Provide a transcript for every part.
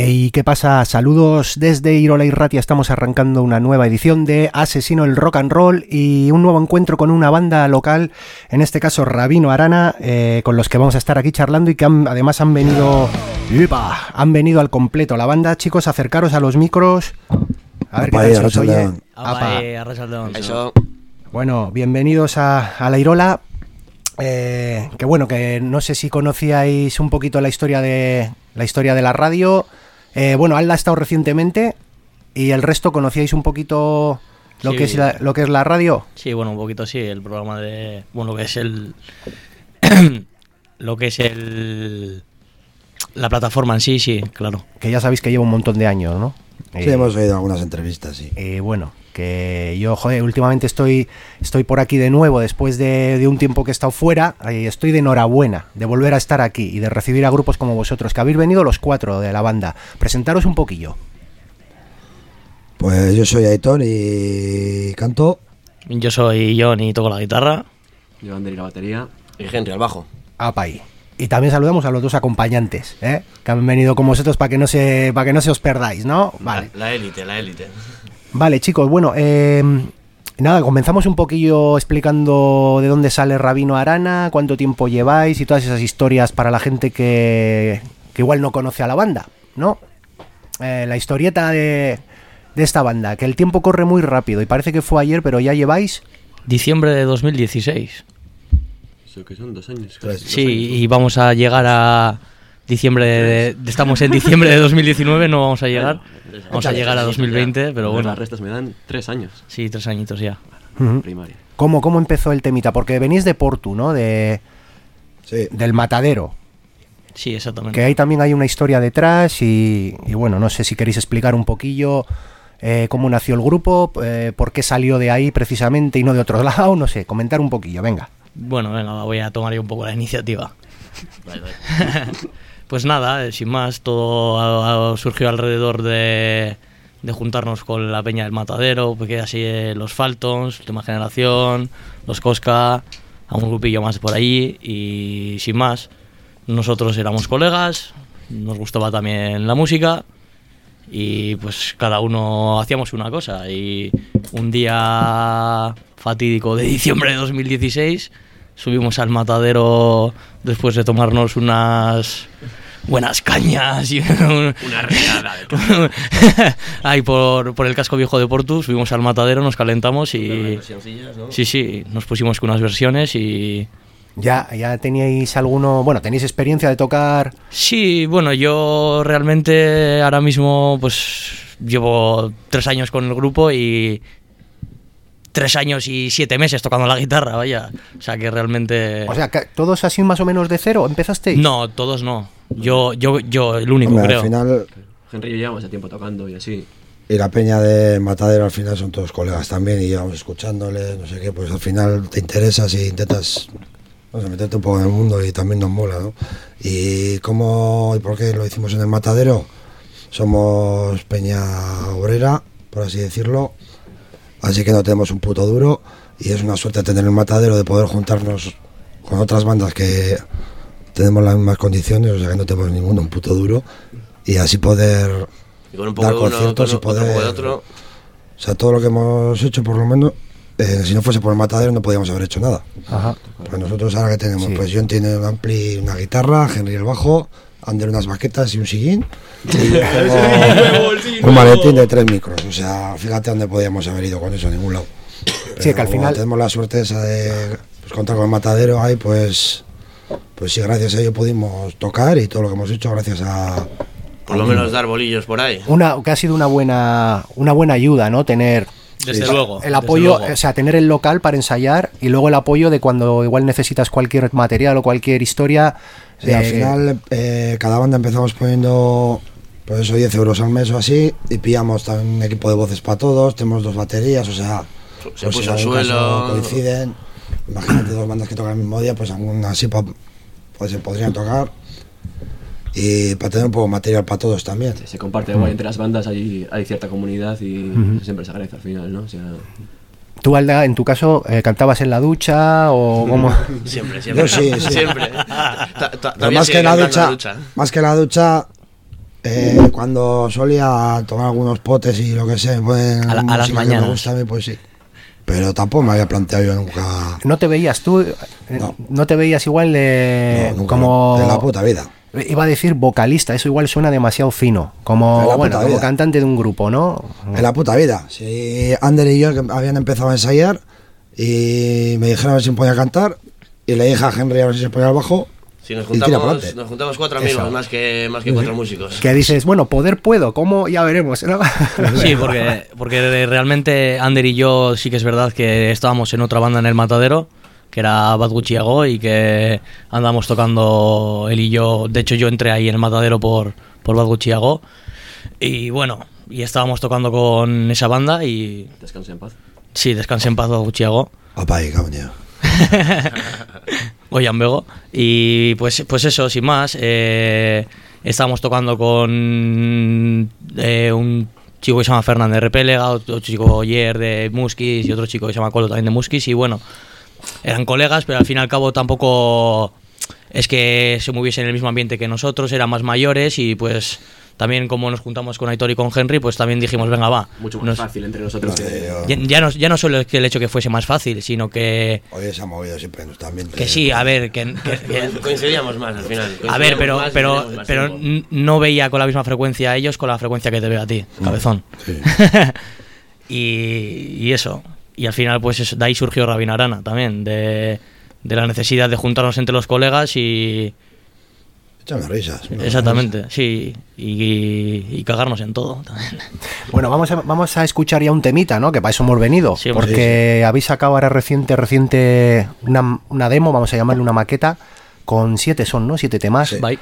¿Y qué pasa? Saludos desde Irola y Ratia. Estamos arrancando una nueva edición de Asesino el Rock and Roll y un nuevo encuentro con una banda local, en este caso Rabino Arana, con los que vamos a estar aquí charlando y que además han venido al completo. La banda, chicos, acercaros a los micros. A ver qué tal se os oye. Eso. Bueno, bienvenidos a la Irola. Que bueno, que no sé si conocíais un poquito la historia de la radio. Bueno, Alda ha estado recientemente y el resto conocíais un poquito lo que es la radio. Sí, bueno, un poquito sí, el programa de, bueno, la plataforma en sí, claro. Que ya sabéis que lleva un montón de años, ¿no? Sí, hemos oído algunas entrevistas, sí. Bueno, que yo, últimamente estoy por aquí de nuevo, después de un tiempo que he estado fuera, estoy de enhorabuena de volver a estar aquí y de recibir a grupos como vosotros, que habéis venido los 4 de la banda. Presentaros un poquillo. Pues yo soy Aitor y canto. Yo soy John y toco la guitarra. Yo Ander y la batería. Y Henry al bajo. Apay. Y también saludamos a los dos acompañantes, que han venido con vosotros para que no se os perdáis, ¿no? Vale. La élite. Vale, chicos, bueno, nada, comenzamos un poquillo explicando de dónde sale Rabino Arana, cuánto tiempo lleváis y todas esas historias para la gente que igual no conoce a la banda, ¿no? La historieta de esta banda, que el tiempo corre muy rápido y parece que fue ayer, pero ya lleváis... Diciembre de 2016. Eso que son 2 años. Sí, y vamos a llegar a diciembre estamos en diciembre de 2019, no vamos a llegar. Vamos a llegar a 2020, pero bueno. Las restas me dan 3 años. Sí, 3 añitos ya. Primaria. ¿Cómo empezó el temita? Porque venís de Portu, ¿no? Sí. Del Matadero. Sí, exactamente. Que ahí también hay una historia detrás y bueno, no sé si queréis explicar un poquillo cómo nació el grupo, por qué salió de ahí precisamente y no de otro lado, no sé, comentar un poquillo, venga. Bueno, venga, voy a tomar yo un poco la iniciativa. Vale. Pues nada, sin más, todo surgió alrededor de juntarnos con la peña del Matadero, porque así los Faltons, Última Generación, los Cosca, a un grupillo más por allí y sin más, nosotros éramos colegas, nos gustaba también la música y pues cada uno hacíamos una cosa y un día fatídico de diciembre de 2016 subimos al Matadero después de tomarnos unas buenas cañas y una regada de todo. Ahí por el casco viejo de Portu subimos al Matadero, nos calentamos y ¿no? Sí, nos pusimos con unas versiones y ¿Ya teníais tenéis experiencia de tocar? Sí, bueno, yo realmente ahora mismo pues llevo 3 años con el grupo y 3 años y 7 meses tocando la guitarra, vaya. O sea que realmente... O sea, ¿todos así más o menos de cero empezasteis? No, todos no. Yo el único, hombre, creo. Al final... Henry y yo llevamos ya tiempo tocando y así. Y la peña de Matadero al final son todos colegas también y llevamos escuchándoles, no sé qué, pues al final te interesas y intentas... meterte un poco en el mundo y también nos mola, ¿no? Y cómo y por qué lo hicimos en el Matadero, somos peña obrera, por así decirlo, así que no tenemos un puto duro y es una suerte tener el Matadero de poder juntarnos con otras bandas que tenemos las mismas condiciones, o sea que no tenemos ninguno un puto duro y así poder y con un poco dar de uno, conciertos y poder... un poco de otro. O sea, todo lo que hemos hecho por lo menos... si no fuese por el Matadero no podíamos haber hecho nada. Ajá. Pues nosotros ahora que tenemos, sí. Pues John tiene un ampli, una guitarra, Henry el bajo, Ander unas baquetas y un sillín y un maletín de 3 micros. O sea, fíjate dónde podíamos haber ido con eso, a ningún lado. Pero sí, que al final tenemos la suerte esa de contar con el Matadero ahí, pues sí, gracias a ello pudimos tocar y todo lo que hemos hecho gracias a... Por lo menos dar bolillos por ahí. que ha sido una buena ayuda, ¿no? Tener... Desde luego. El apoyo, desde luego. o sea, tener el local para ensayar y luego el apoyo de cuando igual necesitas cualquier material o cualquier historia. Sí, al final cada banda empezamos poniendo pues eso, 10 euros al mes o así y pillamos también un equipo de voces para todos, tenemos 2 baterías, o sea, Se pues puso al si en algún suelo. caso coinciden, imagínate 2 bandas que tocan el mismo día, pues aún así pues se podrían tocar. Y para tener un poco de material para todos también. Se comparte guay entre las bandas, hay cierta comunidad y siempre se agradece al final, ¿no? O sea, ¿Tú, Alda, en tu caso, cantabas en la ducha o cómo? Siempre. Yo sí. Siempre. Pero más que la ducha, Cuando solía tomar algunos potes y lo que sea, pues, a las música que mañanas. me gusta a mí, pues sí. Pero tampoco me había planteado yo nunca. ¿No te veías tú? ¿No te veías igual No, nunca, como... de la puta vida. Iba a decir vocalista, eso igual suena demasiado fino. De Como, la bueno, puta como vida. cantante de un grupo, ¿no? En la puta vida. Si Ander y yo que habían empezado a ensayar y me dijeron a ver si me podía cantar y le dije a Henry a ver si se ponía al bajo. Si nos Y tira juntamos, pa'lante. nos juntamos 4 amigos, Eso. más que 4 músicos. Que dices, bueno, poder puedo, ¿cómo? Ya veremos, ¿no? Sí, porque realmente Ander y yo sí que es verdad que estábamos en otra banda en el Matadero, que era Bad Gucci Ago, y que andábamos tocando él y yo. De hecho, yo entré ahí en el Matadero por Bad Gucci Ago. Y bueno, y estábamos tocando con esa banda y... Descanse en paz. Sí, Descanse en paz, Bad Gucci Ago. Papá y cabrón. Goyan Bego. Y pues eso, sin más, estábamos tocando con un chico que se llama Fernández Repélega, otro chico Yer de Muskis y otro chico que se llama Colo también de Muskis. Y bueno, eran colegas, pero al fin y al cabo tampoco es que se moviesen en el mismo ambiente que nosotros, eran más mayores y pues... También como nos juntamos con Aitor y con Henry, pues también dijimos, venga, va. Mucho más fácil entre nosotros. Ya no solo es que el hecho que fuese más fácil, sino que... Hoy se ha movido siempre en nuestro ambiente. Que sí, a ver, que Coincidíamos más al final. a ver, pero Pero no veía con la misma frecuencia a ellos con la frecuencia que te veo a ti, cabezón. Sí. y eso. Y al final, pues eso, de ahí surgió Rabino Arana también, de la necesidad de juntarnos entre los colegas y... Échame risas. Exactamente, sí, y cagarnos en todo también. Bueno, vamos a escuchar ya un temita, ¿no? Que para eso hemos venido. Sí, porque habéis sacado ahora reciente una demo, vamos a llamarle una maqueta, con 7 son, ¿no? 7 temas. Sí. Bye.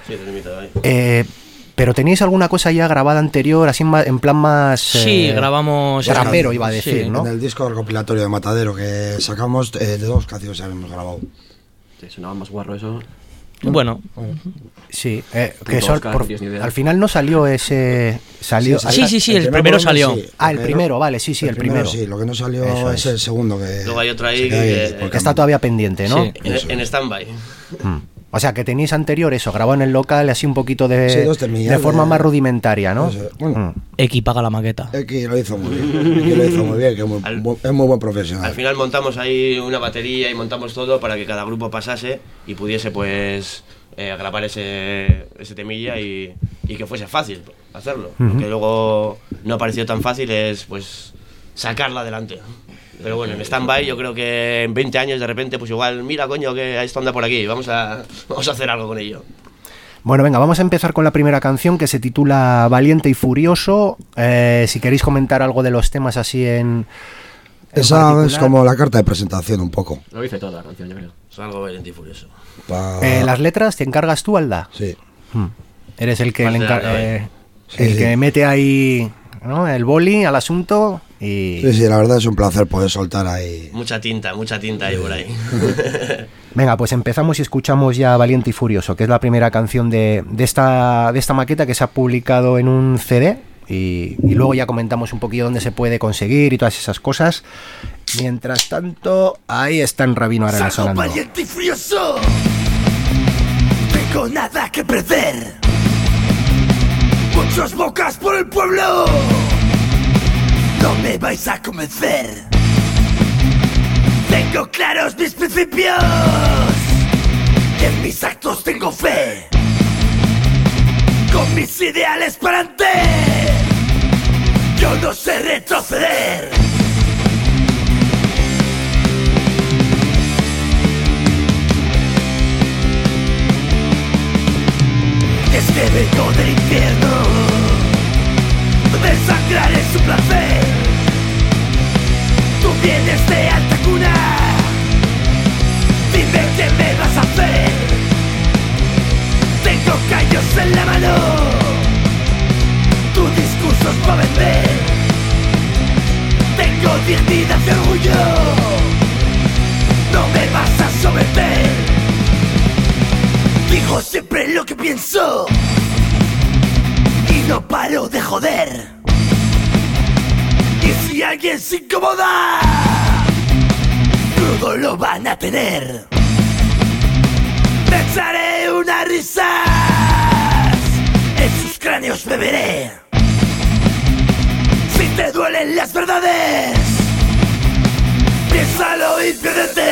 Pero ¿tenéis alguna cosa ya grabada anterior, así en plan más... Sí, grabamos... Rapero, iba a decir, Sí. ¿no? En el disco recopilatorio de Matadero que sacamos, de 2 canciones habíamos grabado. Sí, sonaba más guarro eso. Bueno, Sí, Punto Oscar, no tienes ni idea. al final no salió ese... Salió, Sí, el primer primero volumen, salió. sí. el primero, vale, sí, el primero. Sí, lo que no salió Eso es es. el segundo. Que Luego hay otro ahí se queda que- porque Que está todavía pendiente, ¿no? Sí. en stand-by. O sea, que tenéis anterior eso, grabado en el local, así un poquito Sí, de, 2 temillas de forma de- más rudimentaria, ¿no? Eso, bueno. X paga la maqueta. X lo hizo muy bien. X lo hizo muy bien, que es muy buen profesional. Al final montamos ahí una batería y montamos todo para que cada grupo pasase y pudiese pues grabar ese temilla y que fuese fácil hacerlo. Lo que luego no ha parecido tan fácil es pues sacarla adelante. Pero bueno, en stand-by yo creo que en 20 años de repente pues igual, mira coño que esto anda por aquí, vamos a hacer algo con ello. Bueno, venga, vamos a empezar con la primera canción que se titula Valiente y Furioso. Si queréis comentar algo de los temas así en Esa particular. es como la carta de presentación un poco. Lo hice toda la canción, yo creo. Es algo valiente y furioso. Las letras te encargas tú, Alda. Sí. Eres el que, Más le de encar- Alda, Sí, el sí. que mete ahí, ¿no?, el boli al asunto y... Sí, la verdad es un placer poder soltar ahí. Mucha tinta ahí por ahí. Venga, pues empezamos y escuchamos ya Valiente y Furioso, que es la primera canción de esta maqueta que se ha publicado en un CD y luego ya comentamos un poquillo dónde se puede conseguir y todas esas cosas. Mientras tanto, ahí está en Rabino Arana Salgo sonando. valiente y furioso. Tengo nada que perder. Muchas bocas por el pueblo. No me vais a convencer. Tengo claros mis principios. Y en mis actos tengo fe. Con mis ideales para adelante. Yo no sé retroceder. Es que vengo del infierno, donde sangrar es un placer. Tú vienes de alta cuna, dime qué me vas a hacer. Tengo callos en la mano, tu discurso es para vender. Tengo dignidad y orgullo, no me vas a someter. Digo siempre lo que pienso y no paro de joder. Y si alguien se incomoda, crudo lo van a tener. Me echaré unas risas en sus cráneos beberé. Si te duelen las verdades, piénsalo y piérdete.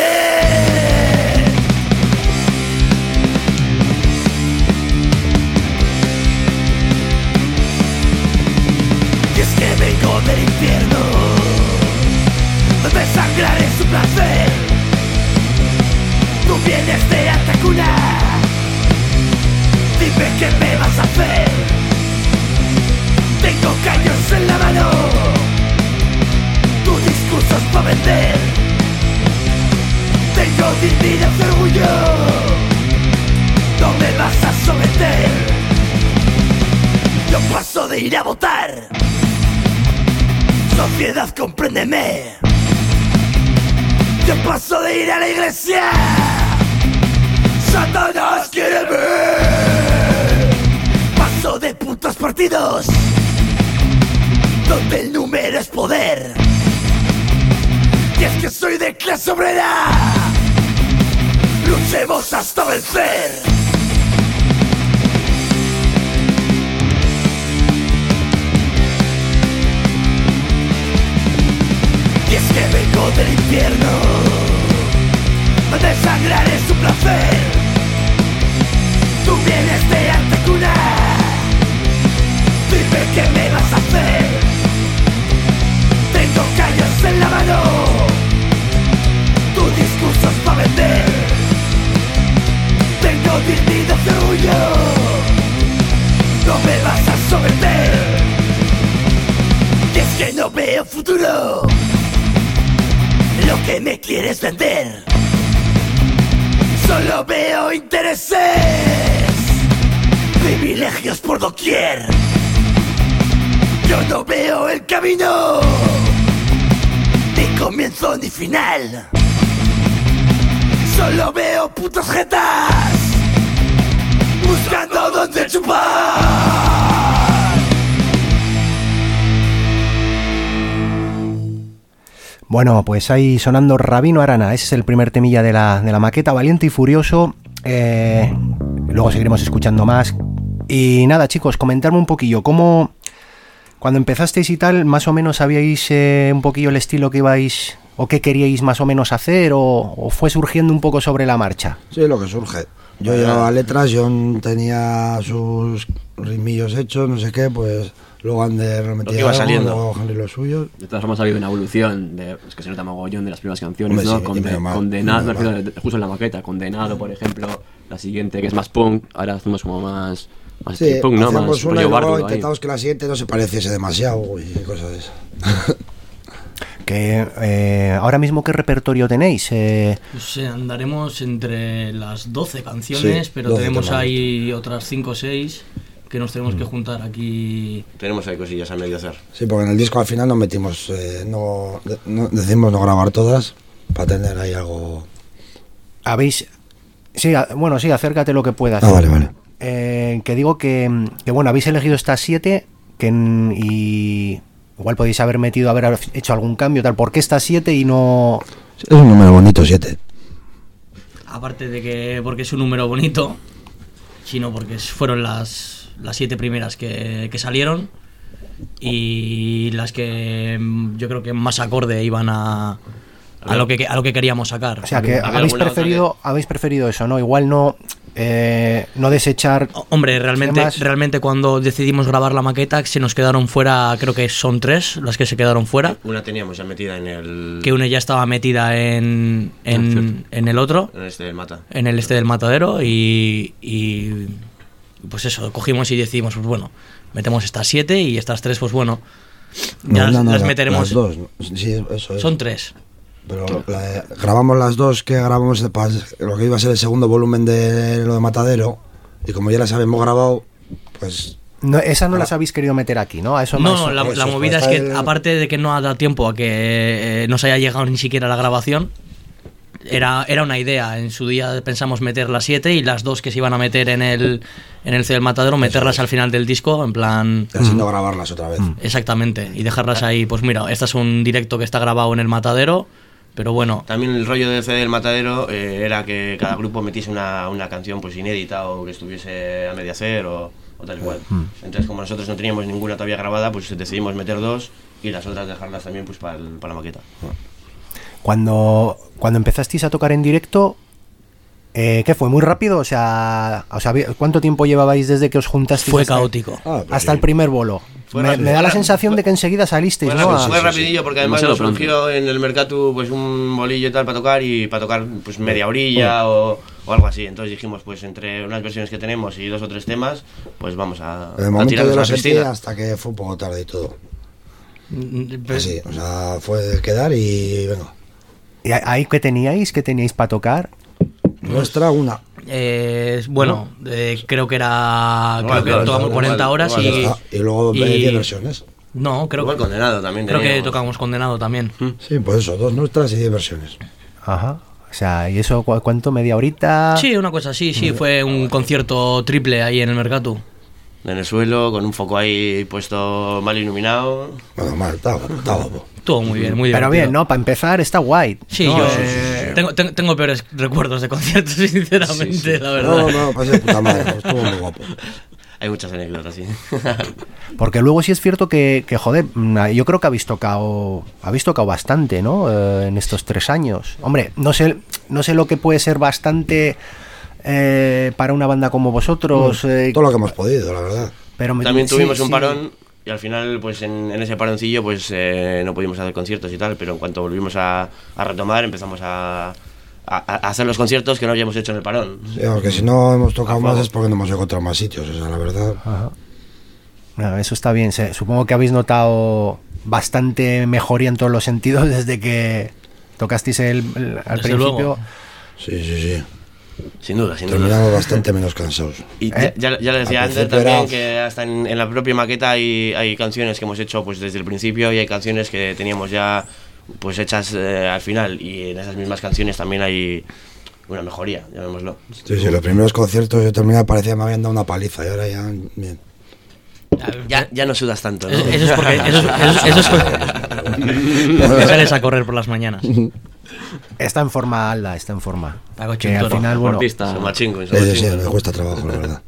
Y es que vengo del infierno, donde sangrar es un placer. Tú vienes de alta cuna, dime qué me vas a hacer. Tengo caños en la mano, tu discurso es pa' vender. Tengo dignidad y orgullo, no me vas a someter. Yo paso de ir a votar, sociedad compréndeme. Yo paso de ir a la iglesia, Satanás quiere ver. Paso de putos partidos, donde el número es poder. Y es que soy de clase obrera, luchemos hasta vencer. Y es que vengo del infierno, donde sangrar es un placer. Tú vienes de alta cuna, dime qué me vas a hacer. Tengo callos en la mano, tu discurso es pa' vender. Tengo dignidad y orgullo, no me vas a someter. Y es que no veo futuro, lo que me quieres vender. Solo veo intereses, privilegios por doquier. Yo no veo el camino, ni comienzo ni final. Solo veo putas jetas, buscando dónde chupar. Bueno, pues ahí sonando Rabino Arana. Ese es el primer temilla de la maqueta, Valiente y Furioso. Luego seguiremos escuchando más. Y nada, chicos, comentarme un poquillo cómo, cuando empezasteis y tal, más o menos sabíais un poquillo el estilo que ibais o qué queríais más o menos hacer, o fue surgiendo un poco sobre la marcha. Sí, lo que surge. Yo llevaba letras, John tenía sus ritmillos hechos, no sé qué, pues luego Ander metía iba algo, saliendo. luego Henry los suyos. De todas formas ha habido una evolución, es que se nota mogollón de las primeras canciones, Hombre, ¿no? sí, medio mal, Condenado, medio me mal. refiero justo en la maqueta, Condenado, por ejemplo, la siguiente que es más punk, ahora hacemos como más Sí, punk, ¿no? Más hacíamos una y rollo luego bardo ahí. intentamos que la siguiente no se pareciese demasiado y cosas de eso. Que ahora mismo, ¿qué repertorio tenéis? Pues andaremos entre las 12 canciones, Sí, pero 12 tenemos temas. ahí otras 5 o 6 que nos tenemos que juntar aquí. Tenemos ahí cosillas a medio hacer. Sí, porque en el disco al final nos metimos, decidimos no grabar todas para tener ahí algo. ¿Habéis...? Sí, bueno, sí, acércate lo que puedas. Ah, vale, vale. Que digo que bueno, habéis elegido estas 7 y igual podéis haber hecho algún cambio, tal. ¿Por qué estas 7 y no...? Es un número bonito, 7. Aparte de que porque es un número bonito, sino porque fueron las 7 primeras que salieron y las que yo creo que más acorde iban a lo que queríamos sacar. O sea, que ¿Había habéis alguna otra habéis preferido eso, ¿no? Igual no desechar... Hombre, temas. realmente cuando decidimos grabar la maqueta se nos quedaron fuera, creo que son 3 las que se quedaron fuera. Una teníamos ya metida en el... Que una ya estaba metida en el otro, En este del Mata. en el del Matadero y pues eso, cogimos y decidimos, pues bueno, metemos estas 7 y estas 3, pues bueno, ya las meteremos. Las dos, sí, eso es. Son 3. Pero grabamos las dos que grabamos lo que iba a ser el segundo volumen de lo de Matadero, y como ya las habíamos grabado, pues... No, esa no las habéis querido meter aquí, ¿no? A eso No, eso- la movida es que aparte de que no ha dado tiempo a que no se haya llegado ni siquiera a la grabación, era una idea. En su día pensamos meter las 7 y las 2 que se iban a meter en el C del Matadero, meterlas al final del disco, en plan... Y así no grabarlas otra vez. Exactamente, y dejarlas ahí, pues mira, este es un directo que está grabado en el Matadero, pero bueno... También el rollo del CD del Matadero era que cada grupo metiese una canción pues inédita o que estuviese a medio hacer o o tal cual. Entonces, como nosotros no teníamos ninguna todavía grabada, pues decidimos meter 2 y las otras dejarlas también pues para la maqueta. Cuando empezasteis a tocar en directo, ¿qué fue? ¿Muy rápido? O sea, ¿cuánto tiempo llevabais desde que os juntasteis? Fue caótico. Hasta el primer bolo. Me da la sensación de que enseguida salisteis, ¿no? Fue rapidillo porque además nos surgió en el mercado pues un bolillo y tal para tocar pues media orilla o algo así. Entonces dijimos pues entre unas versiones que tenemos y 2 o 3 temas pues vamos a tirarnos a la piscina. Hasta que fue un poco tarde y todo. Así, o sea, fue quedar y venga. ¿Y ahí qué teníais? ¿Qué teníais para tocar? Nuestra una. Bueno, creo que tocamos 40 horas y luego 10 versiones. No, creo que Condenado también. Creo que tocamos Condenado también. Sí, pues eso, 2 nuestras y 10 versiones. Ajá. O sea, ¿y eso cuánto? ¿Media horita? Sí, una cosa así, sí. Fue un concierto triple ahí en el mercado. En el suelo, con un foco ahí puesto mal iluminado. Bueno, mal, estaba guapo. Estuvo muy bien, muy Pero divertido. bien, ¿no? Para empezar está guay. Sí, ¿no? yo tengo peores recuerdos de conciertos, sinceramente, la verdad. No, pues de puta madre, estuvo muy guapo. Hay muchas anécdotas, sí. Porque luego sí es cierto que joder, yo creo que habéis tocado bastante, ¿no? En estos 3 años. Hombre, no sé lo que puede ser bastante para una banda como vosotros. Todo lo que hemos podido, la verdad. Pero también tuvimos un parón y al final, pues en ese paroncillo, pues no pudimos hacer conciertos y tal, pero en cuanto volvimos a retomar, empezamos a hacer los conciertos que no habíamos hecho en el parón. Sí, porque si no hemos tocado más es porque no hemos encontrado más sitios, o sea, la verdad. Ajá. Bueno, eso está bien. Supongo que habéis notado bastante mejoría en todos los sentidos desde que tocasteis al principio. Luego. Sí. Sin duda. Terminamos bastante menos cansados. Y ya le decía antes también que hasta en la propia maqueta hay canciones que hemos hecho pues desde el principio y hay canciones que teníamos ya pues hechas al final, y en esas mismas canciones también hay una mejoría, llamémoslo. Sí, los primeros conciertos yo terminaba, parecía que me habían dado una paliza y ahora ya bien. Ya no sudas tanto, ¿no? Eso es porque porque sales a correr por las mañanas. Está en forma, Alda, está en forma. Que al final, bueno, Sí, me cuesta trabajo, la verdad.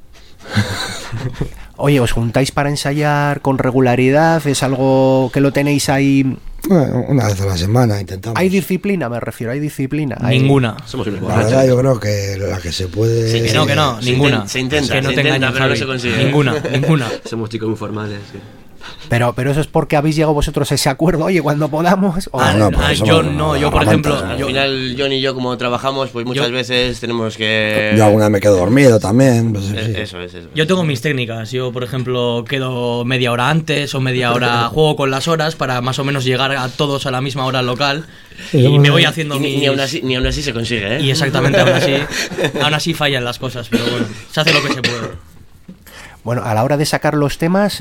Oye, ¿os juntáis para ensayar con regularidad? ¿Es algo que lo tenéis ahí? Bueno, una vez a la semana intentamos. ¿Hay disciplina, me refiero? ¿Hay disciplina? Ninguna. Somos unos La verdad, yo creo que la que se puede... Sí, que no, ninguna. Se intenta, que no te engañes, pero no se consigue. Ninguna. Somos chicos muy formales. Sí. Pero eso es porque habéis llegado vosotros a ese acuerdo, oye, cuando podamos. Yo por ejemplo. Al final, John y yo, como trabajamos, pues muchas veces tenemos que. Yo alguna vez me quedo dormido también. Pues, sí. Eso es. Yo tengo mis técnicas. Yo, por ejemplo, quedo media hora antes o media hora, juego con las horas para más o menos llegar a todos a la misma hora local. Y me voy haciendo ni aún así se consigue, ¿eh? Y exactamente, aún así fallan las cosas, pero bueno, se hace lo que se puede. Bueno, a la hora de sacar los temas,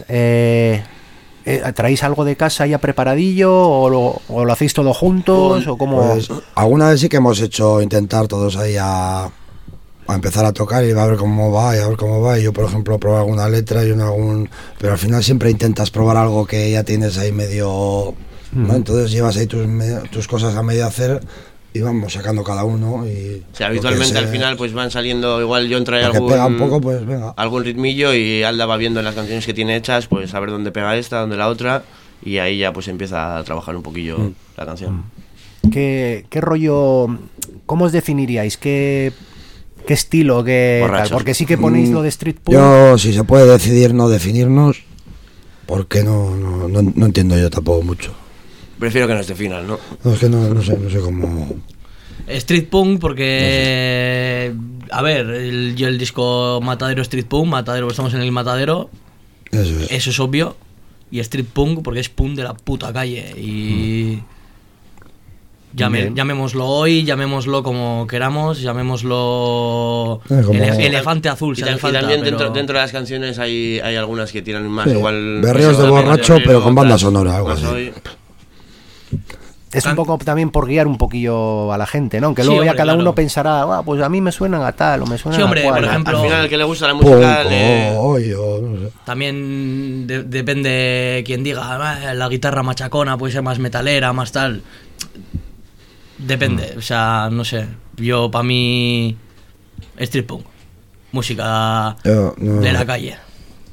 ¿traéis algo de casa ya preparadillo o lo hacéis todo juntos? ¿O cómo? Pues, alguna vez sí que hemos intentar todos ahí a empezar a tocar y a ver cómo va, y yo por ejemplo probar alguna letra pero al final siempre intentas probar algo que ya tienes ahí medio, ¿no? Entonces llevas ahí tus cosas a medio hacer y vamos sacando cada uno. Y o sea, habitualmente al final pues van saliendo, igual yo trae pega un poco, pues venga, algún ritmillo y Alda va viendo en las canciones que tiene hechas, pues a ver dónde pega esta, dónde la otra, y ahí ya pues empieza a trabajar un poquillo la canción. ¿Qué rollo, cómo os definiríais? ¿Qué estilo? Tal? Porque sí que ponéis lo de street punk. Yo, si se puede decidir no definirnos, porque no entiendo yo tampoco mucho. Prefiero que nos definan, ¿no? No, es que no sé cómo... Street Punk porque... A ver, el disco Matadero Street Punk, Matadero, estamos en el Matadero. Eso es obvio. Y Street Punk porque es punk de la puta calle. Y... Llamémoslo hoy, llamémoslo como queramos, llamémoslo elefante azul. Y también dentro de las canciones hay algunas que tiran más igual... Berreos de borracho, pero con banda sonora, algo así. Es un poco también por guiar un poquillo a la gente, ¿no? Aunque luego ya cada uno pensará, pues a mí me suenan a tal o me suenan a cual. Por ejemplo, al final el que le gusta la música no sé. También depende quien diga, la guitarra machacona puede ser más metalera, más tal. Depende, o sea, no sé. Yo, para mí, street punk, música de la calle.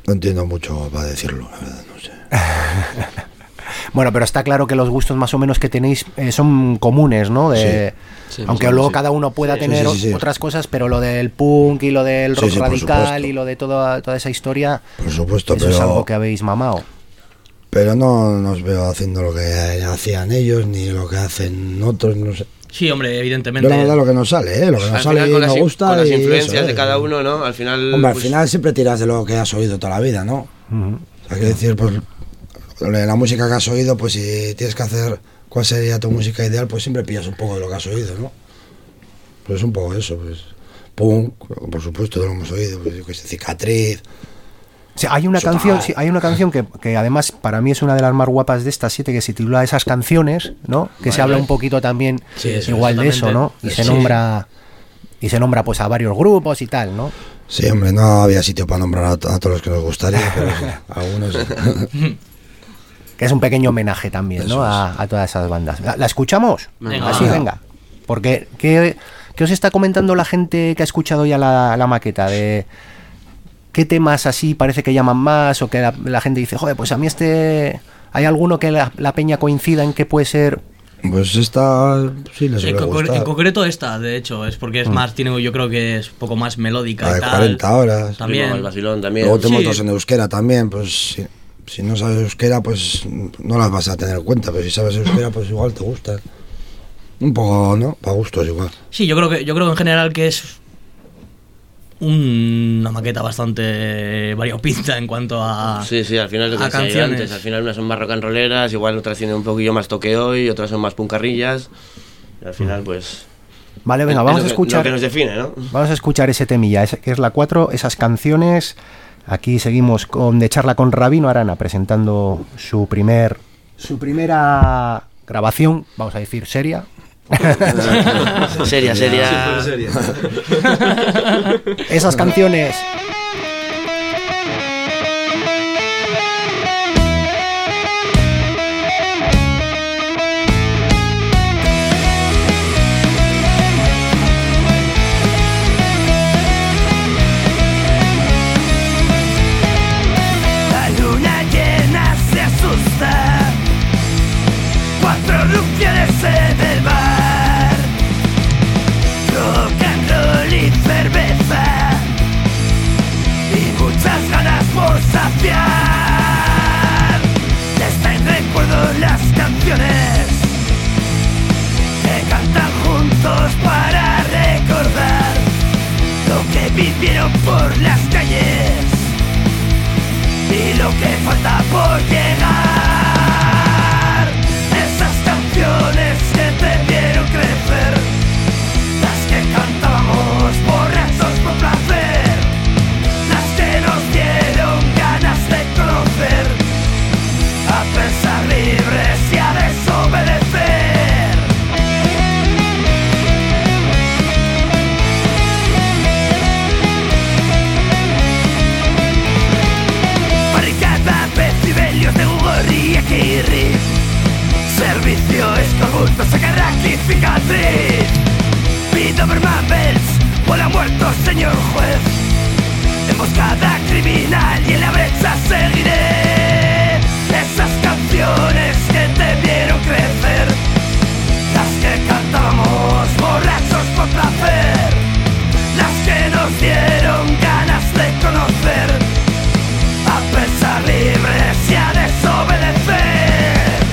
No entiendo mucho para decirlo, la verdad, no sé. Bueno, pero está claro que los gustos más o menos que tenéis son comunes, ¿no? Sí, aunque sí, luego sí. cada uno pueda Sí, tener sí. otras cosas, pero lo del punk y lo del rock Sí, por radical supuesto. y lo de toda esa historia, Por supuesto, eso es algo que habéis mamado. pero no nos veo haciendo lo que hacían ellos ni lo que hacen otros, no sé. Sí, hombre, Yo evidentemente. la verdad lo que nos sale, lo que nos Al sale final, y con nos gusta. con las y influencias eso, de cada uno, ¿no? Al final. Hombre, al pues, final siempre tiras de lo que has oído toda la vida, ¿no? O sea, quiero decir, pues la música que has oído, pues si tienes que hacer cuál sería tu música ideal, pues siempre pillas un poco de lo que has oído, ¿no? Pues es un poco eso, pues punk, por supuesto, lo hemos oído, pues yo que sé, Cicatriz. Sí, hay una Total. canción, sí, hay una canción que además para mí es una de las más guapas de estas 7 que se titula Esas canciones, ¿no? Que se habla un poquito también Sí, eso, igual de eso, ¿no? Y se Sí. nombra pues a varios grupos y tal, ¿no? Sí, hombre, no había sitio para nombrar a todos los que nos gustaría, pero sí, algunos sí. Que es un pequeño homenaje también, ¿no? Eso A todas esas bandas. ¿La escuchamos? Venga. Así, venga. Porque, ¿qué os está comentando la gente que ha escuchado ya la maqueta? De qué temas así parece que llaman más, o que la gente dice, joder, pues a mí hay alguno que la peña coincida en que puede ser. Pues esta sí les Sí, suele gustar. en concreto esta, de hecho, es porque es más, yo creo que es un poco más melódica La y de tal. 40 horas. También. El vacilón también. Luego tenemos Sí. otros en euskera también, pues si no sabes euskera, pues no las vas a tener en cuenta, pero si sabes euskera, pues igual te gusta. Un poco, ¿no? Para gustos igual. Sí, yo creo en general que es una maqueta bastante variopinta en cuanto a Sí, al final lo que a decía yo canciones. antes. Al final unas son más rock and rolleras, igual otras tienen un poquillo más toqueo y otras son más puncarrillas. Y al final, pues. Vale, venga, es vamos lo a que- escuchar. Lo que nos define, ¿no? Vamos a escuchar ese temilla, que es la 4, esas canciones. Aquí seguimos con De Charla con Rabino Arana, presentando su primera grabación, vamos a decir, seria. Seria. Esas canciones. La luna llena se asusta. 4 rupciones en el bar. Rock and roll y cerveza. Y muchas ganas por saciar. Está en recuerdo las canciones que cantan juntos para recordar lo que vivieron por las calles y lo que falta por llegar. Esas canciones que te vieron crecer, las que cantábamos borrachos por placer, las que nos dieron ganas de conocer, a pensar libres y a desobedecer. Barricada, decibelios de Ugorri y Ekirri. Servicio, escorbuto, sacarraqui, cicatriz. Pido Bermabels, vuela muerto, señor juez. Emboscada criminal y en la brecha seguiré. Esas canciones que te vieron crecer, las que cantábamos borrachos por placer, las que nos dieron ganas de conocer, a pensar libres y a desobedecer.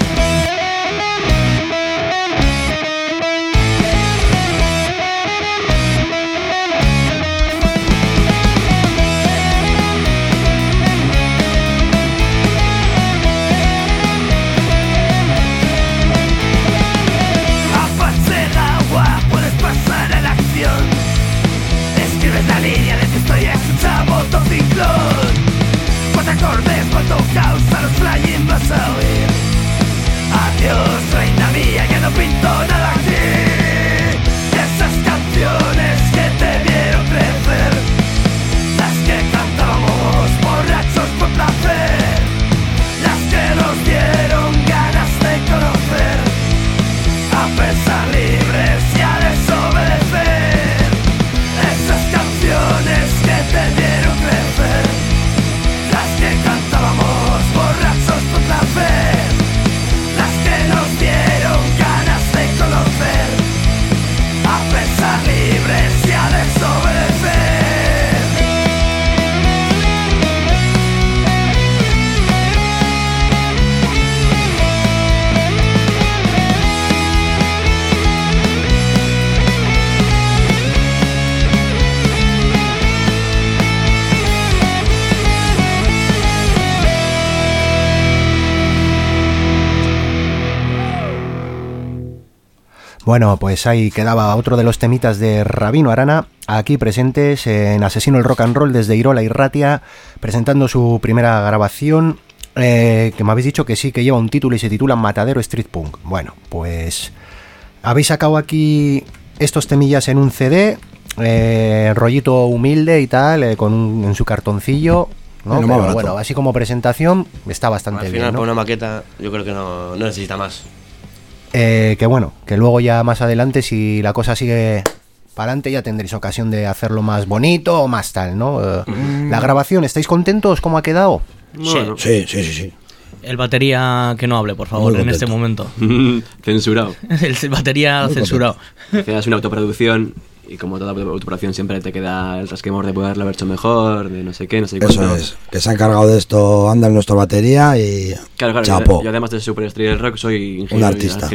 Apache el agua, puedes pasar a la acción. Escribes la línea de tu historia, escucha motociclón. 4 acordes, cuánto causa los flying vas a oír. Adiós, reina mía, ya no pinto nada aquí. Esas canciones que te vieron crecer, las que cantábamos borrachos por placer, las que nos dieron ganas de conocer, a pensar libres y a desobedecer. Esas canciones que te vieron crecer, las Bueno, pues ahí quedaba otro de los temitas de Rabino Arana, aquí presentes en Asesino el Rock and Roll desde Irola y Ratia, presentando su primera grabación, que me habéis dicho que sí, que lleva un título y se titula Matadero Street Punk. Bueno, pues habéis sacado aquí estos temillas en un CD, rollito humilde y tal, en su cartoncillo, ¿no? Pero bueno, así como presentación está bastante bien. Al final, ¿no? para una maqueta, yo creo que no necesita más. Que bueno, que luego ya más adelante, si la cosa sigue para adelante, ya tendréis ocasión de hacerlo más bonito o más tal, ¿no? La grabación, ¿estáis contentos? ¿Cómo ha quedado? Bueno. Sí. El batería que no hable, por favor, Muy en este contento. momento. Censurado. El batería Muy censurado. Al final es una autoproducción y como toda autoproducción siempre te queda el rasquemor de poderlo haber hecho mejor, de no sé qué, no sé cuánto. Eso es, que se ha encargado de esto, anda en nuestra batería y Claro, chapó. yo además de Super Estrella del Rock soy ingeniero. Un artista.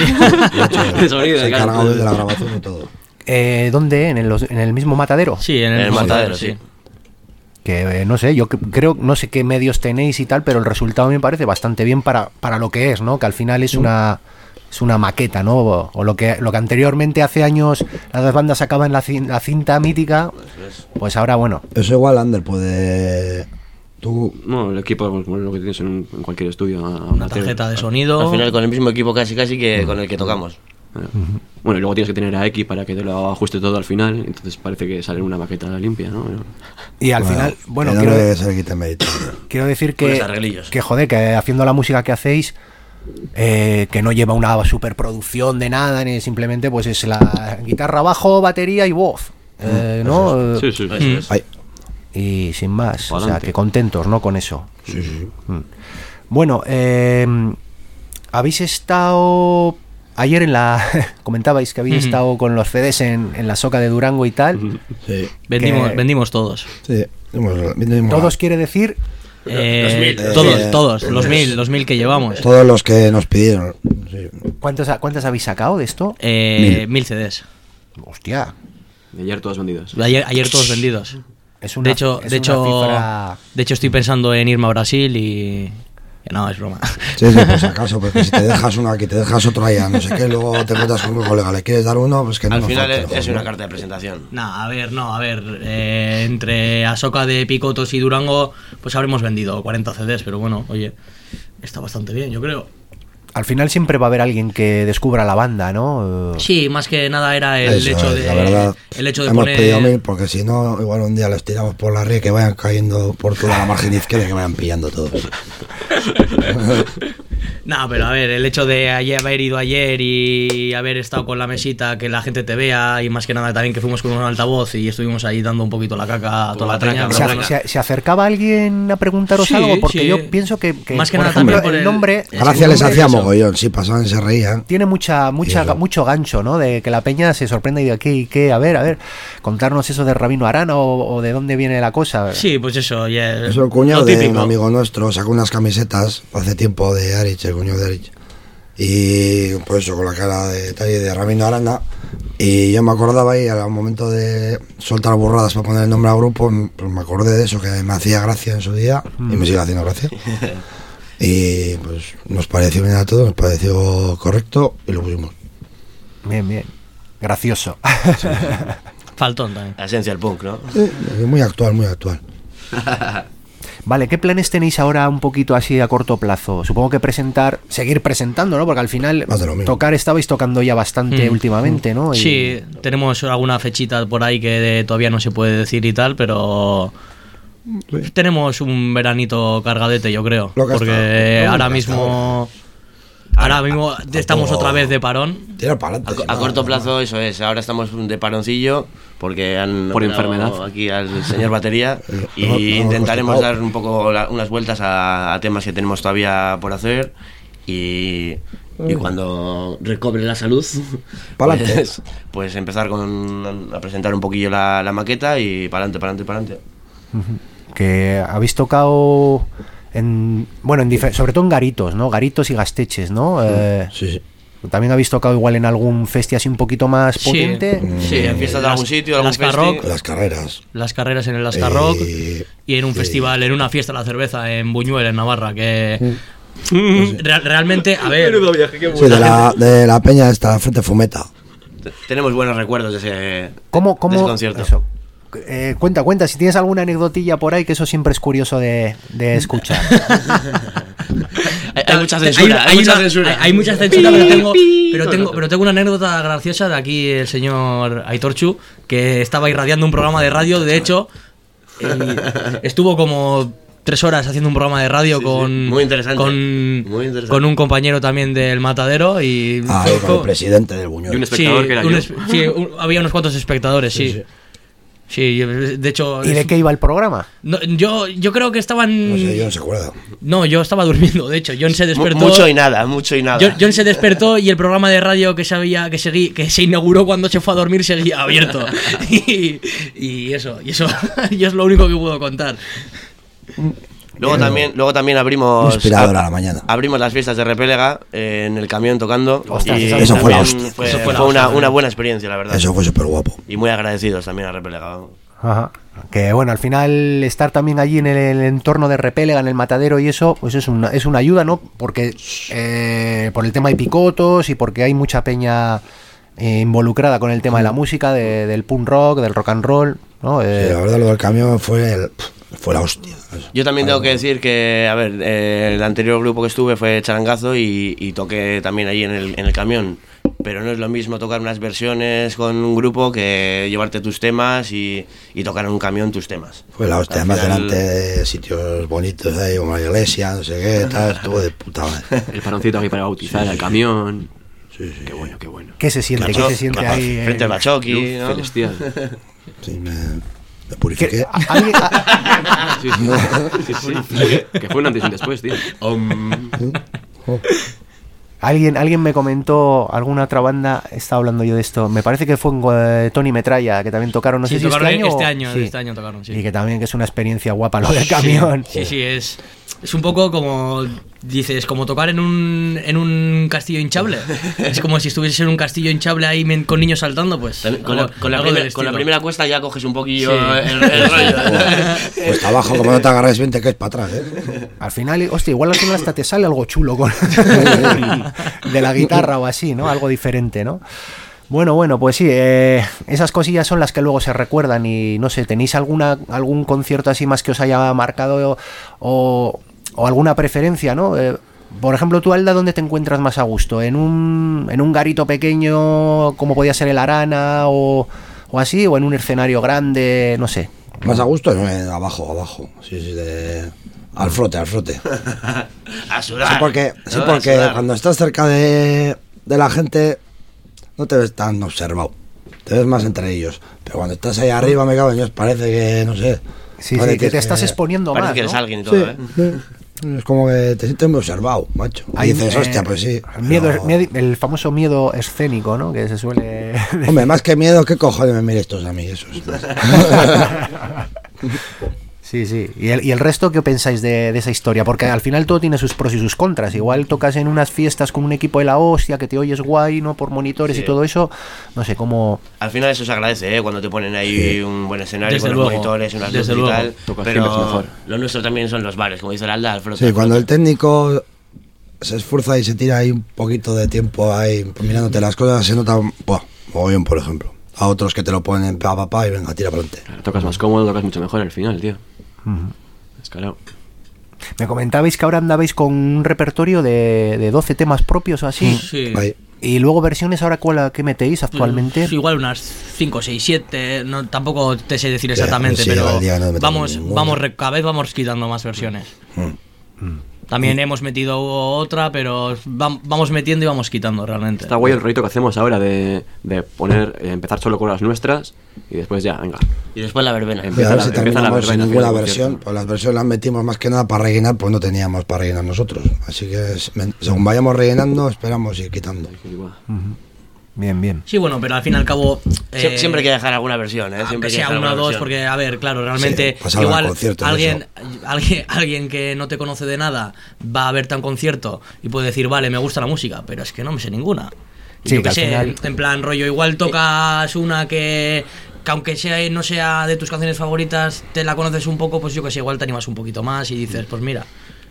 De sonido, Se ha de encargado de la grabación y todo. ¿Dónde? ¿En el mismo matadero? Sí, en En el el matadero, sí. Que no sé, yo creo, no sé qué medios tenéis y tal, pero el resultado me parece bastante bien para lo que es, ¿no? Que al final es una maqueta, ¿no? O lo que anteriormente hace años las bandas sacaban la cinta mítica, pues ahora, bueno. Eso igual Ander puede... Tú... No, el equipo es lo que tienes en cualquier estudio. Una tarjeta de sonido. Al final con el mismo equipo casi que con el que tocamos. Bueno, y luego tienes que tener a X para que te lo ajuste todo al final, entonces parece que sale una maqueta limpia, ¿no? Y al final, bueno, que no le se le quite mérito. quiero decir Con que, los arreglillos. que joder, que haciendo la música que hacéis, que no lleva una superproducción de nada, ni simplemente pues es la guitarra, bajo, batería y voz, ¿no? Sí. Eso es. Ay, Y sin más, o sea, Adelante. que contentos, ¿no? Con eso. sí. Bueno, habéis estado ayer comentabais que habéis estado con los CDs en la Soca de Durango y tal. Sí. Vendimos todos. Sí. Todos quiere decir Todos, los mil que llevamos. Todos los que nos pidieron. Sí. ¿cuántas habéis sacado de esto? 1000 CDs. Hostia, De ayer todos vendidos. Ayer todos vendidos. es una, De una cifra... hecho estoy pensando en irme a Brasil y... que no, es broma. Sí, por si acaso, porque si te dejas uno aquí, te dejas otro allá, no sé qué, luego te encuentras con un colega, le quieres dar uno, pues que no Al nos final falte, es ¿no? una carta de presentación. A ver, entre Asoca de Picotos y Durango, pues habremos vendido 40 CDs, pero bueno, oye, está bastante bien, yo creo. Al final siempre va a haber alguien que descubra la banda, ¿no? Sí, más que nada era el Eso hecho es, de... la verdad, el hecho de hemos poner... pedido 1000 porque si no, igual un día les tiramos por la ría que vayan cayendo por toda la margen izquierda y que vayan pillando todos. No, pero a ver, el hecho de haber ido ayer y haber estado con la mesita, que la gente te vea, y más que nada también que fuimos con un altavoz y estuvimos ahí dando un poquito la caca a toda la traca, peña. ¿Se acercaba alguien a preguntaros Sí, algo? Porque sí. yo pienso que Más que por nada ejemplo, también por el nombre... Gracias les hacía mogollón, sí, pasaban y se reían. Tiene Eso. mucho gancho, ¿no? De que la peña se sorprenda y diga, ¿qué? A ver, contarnos eso de Rabino Arana o de dónde viene la cosa. Sí, pues eso, ya. Eso el cuñado lo de típico. un amigo nuestro sacó unas camisetas hace tiempo de Arich, el cuñado de Arich. Y pues eso, con la cara de detalle de Rabino Arana. Y yo me acordaba y al momento de soltar burradas para poner el nombre al grupo, pues me acordé de eso, que me hacía gracia en su día y me sigue haciendo gracia. Y pues nos pareció bien a todos, nos pareció correcto y lo pusimos. Bien. Gracioso. Faltón también. La esencia del punk, ¿no? Muy actual, muy actual. Vale, ¿qué planes tenéis ahora un poquito así a corto plazo? Supongo que seguir presentando, ¿no? Porque al final Más de lo mismo. estabais tocando ya bastante últimamente, ¿no? Y- Sí, tenemos alguna fechita por ahí que todavía no se puede decir y tal, pero tenemos un veranito cargadete, yo creo. Lo que Porque está, ahora lo que mismo... Ahora mismo estamos Tampoco- otra vez de parón. Tira para adelante. A corto plazo, eso es. Ahora estamos de paroncillo porque han Por operado enfermedad. aquí al señor batería y Hemos intentaremos constipado. dar un poco unas vueltas a temas que tenemos todavía por hacer y cuando recobre la salud, Pa'lante. pues empezar a presentar un poquillo la maqueta y para adelante. Que habéis tocado sobre todo en garitos, ¿no? Garitos y gasteches, ¿no? Sí. También habéis tocado igual en algún festi así un poquito más Sí. potente. Sí, en fiestas de algún sitio, de algún Lascar festi. Rock. Las carreras. Las carreras en el Lascar Rock Y y en un festival, en una fiesta de la cerveza en Buñuel, en Navarra, que Realmente, a ver. Menudo viaje, qué Sí, de la peña esta, frente Fumeta. Tenemos buenos recuerdos de ese ¿Cómo de ese concierto. eso? Cuenta, si tienes alguna anecdotilla por ahí, que eso siempre es curioso de escuchar. Hay mucha censura, hay mucha censura. Hay mucha censura, pero tengo una anécdota graciosa de aquí el señor Aitor Chu, que estaba irradiando un programa de radio, de hecho, estuvo como 3 horas haciendo un programa de radio con, muy interesante, muy interesante, con un compañero también del Matadero y con el presidente del Buñuel. Y un espectador que era yo. Había unos cuantos espectadores, sí. Sí, de hecho... ¿Y de qué iba el programa? No, yo creo que estaban... No sé, yo no se acuerda. No, yo estaba durmiendo, de hecho. John se despertó... Mucho y nada. John se despertó y el programa de radio que se inauguró cuando se fue a dormir seguía abierto. y eso yo es lo único que puedo contar. Luego también abrimos... Inspirador a la mañana. Abrimos las fiestas de Repélega en el camión tocando. Ostras, y eso fue la hostia. Fue una buena experiencia, la verdad. Eso fue súper guapo. Y muy agradecidos también a Repélega. Ajá. Que bueno, al final estar también allí en el entorno de Repélega, en el Matadero y eso, pues es una ayuda, ¿no? Porque por el tema de picotos y porque hay mucha peña involucrada con el tema de la música, del punk rock, del rock and roll, ¿no? Sí, la verdad lo del camión fue la hostia. Yo también tengo que decir que, a ver, el anterior grupo que estuve fue Charangazo y toqué también allí en el camión. Pero no es lo mismo tocar unas versiones con un grupo que llevarte tus temas y tocar en un camión tus temas. Fue la hostia, además delante de sitios bonitos ahí, como la iglesia, no sé qué, tal, estuvo de puta madre. El paroncito aquí para bautizar el camión. Sí. Qué bueno, qué bueno. ¿Qué se siente? ¿Qué se siente ahí? Frente al Bachoqui, ¿no? Celestial. Sí, me purifiqué. Sí. Que fue un antes y un después, tío. Alguien me comentó, alguna otra banda, estaba hablando yo de esto, me parece que fue en Tony Metralla, que también tocaron, no sé si este año tocaron, sí. Y que también que es una experiencia guapa lo del camión. Sí, es un poco como, dices, como tocar en un castillo hinchable. Es como si estuvieses en un castillo hinchable ahí con niños saltando, pues. Con la primera cuesta ya coges un poquillo el rollo. Pues abajo, como no te agarres bien, te caes para atrás, Al final, hostia, igual al final hasta te sale algo chulo de la guitarra o así, ¿no? Algo diferente, ¿no? Bueno, pues sí, esas cosillas son las que luego se recuerdan y no sé, ¿tenéis algún concierto así más que os haya marcado o alguna preferencia, ¿no? Por ejemplo, tú, Alda, ¿dónde te encuentras más a gusto? ¿En un garito pequeño como podía ser el Arana o así? ¿O en un escenario grande? No sé. Más a gusto, abajo. Sí, al frote. A sudar. Sí, porque cuando estás cerca de la gente no te ves tan observado. Te ves más entre ellos. Pero cuando estás ahí arriba, me cago en Dios, parece que, no sé... Sí, que te estás exponiendo parece más, que eres ¿no? alguien y todo, Es como que te sientes muy observado, macho. Y dices, hostia, pues sí. El famoso miedo escénico, ¿no? Que se suele... Hombre, más que miedo, ¿qué cojones me miréis todos a mí? Eso es. Sí. ¿Y el resto qué pensáis de esa historia? Porque al final todo tiene sus pros y sus contras. Igual tocas en unas fiestas con un equipo de la hostia, que te oyes guay, ¿no? Por monitores y todo eso. No sé, cómo... Al final eso se agradece, cuando te ponen ahí un buen escenario con los monitores, unas luces y tal. Pero lo nuestro también son los bares, como dice el Alda, al frote. Sí, cuando el técnico se esfuerza y se tira ahí un poquito de tiempo ahí mirándote las cosas, se nota mogollón, por ejemplo. A otros que te lo ponen y venga, tira para adelante. Claro, tocas más cómodo, tocas mucho mejor al final, tío. Escalado. Me comentabais que ahora andabais con un repertorio de 12 temas propios o así. Sí. Ahí. Y luego versiones ahora, ¿qué metéis actualmente? Igual unas 5, 6, 7, no, tampoco te sé decir exactamente, sí, pero no cada vez vamos quitando más versiones. También hemos metido otra, pero vamos metiendo y vamos quitando realmente. Está guay el rollito que hacemos ahora de poner, empezar solo con las nuestras y después ya, venga. Y después la verbena. Empieza sin ninguna versión, pues las versiones las metimos más que nada para rellenar, pues no teníamos para rellenar nosotros. Así que según vayamos rellenando, esperamos ir quitando. Bien. Sí, bueno, pero al fin y al cabo... siempre hay que dejar alguna versión, Siempre que sea una o dos, porque, a ver, claro, realmente igual alguien que no te conoce de nada va a verte a un concierto y puede decir, vale, me gusta la música, pero es que no me sé ninguna. Y sí, yo que sé, final... en plan rollo, igual tocas una que aunque no sea de tus canciones favoritas, te la conoces un poco, pues yo que sé, igual te animas un poquito más y dices, pues mira...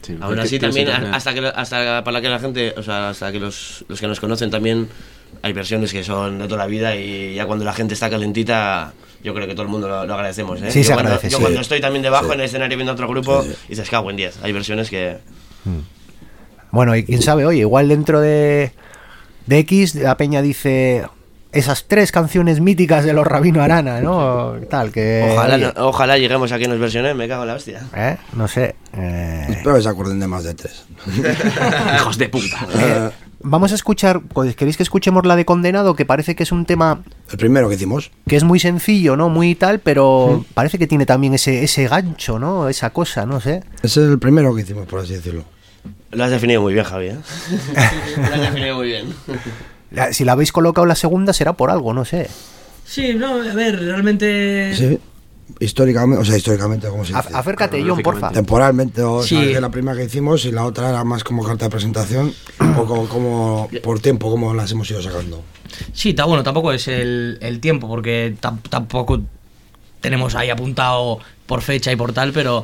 Sí, Aún así también, hasta para que la gente, o sea, hasta que los que nos conocen también, hay versiones que son de toda la vida y ya cuando la gente está calentita, yo creo que todo el mundo lo agradecemos, ¿eh? Sí, se cuando, agradece, yo sí. cuando estoy también debajo Sí. en el escenario viendo otro grupo, Sí. dices, cago en 10. Hay versiones que... Bueno, y quién sabe, oye, igual dentro de X, la peña dice esas 3 canciones míticas de los Rabino Arana, ¿no? Tal, que... Ojalá lleguemos a que nos versionen, me cago en la hostia. No sé. Espero que se acuerden de más de 3. Hijos de puta. Vamos a escuchar, pues, ¿queréis que escuchemos la de Condenado? Que parece que es un tema El primero que hicimos. que es muy sencillo, ¿no? Muy tal, pero parece que tiene también ese gancho, ¿no? Esa cosa, no sé. Ese es el primero que hicimos, por así decirlo. Lo has definido muy bien, Javi, ¿eh? Lo has definido muy bien. Si la habéis colocado la segunda será por algo, no sé. Sí, no, a ver, realmente... Sí. Históricamente, ¿cómo se dice? Acércate, John, porfa. Temporalmente, o Sí. sea, que la primera que hicimos y la otra era más como carta de presentación o como por tiempo, como las hemos ido sacando. Sí, bueno, tampoco es el tiempo, porque tampoco tenemos ahí apuntado por fecha y por tal, pero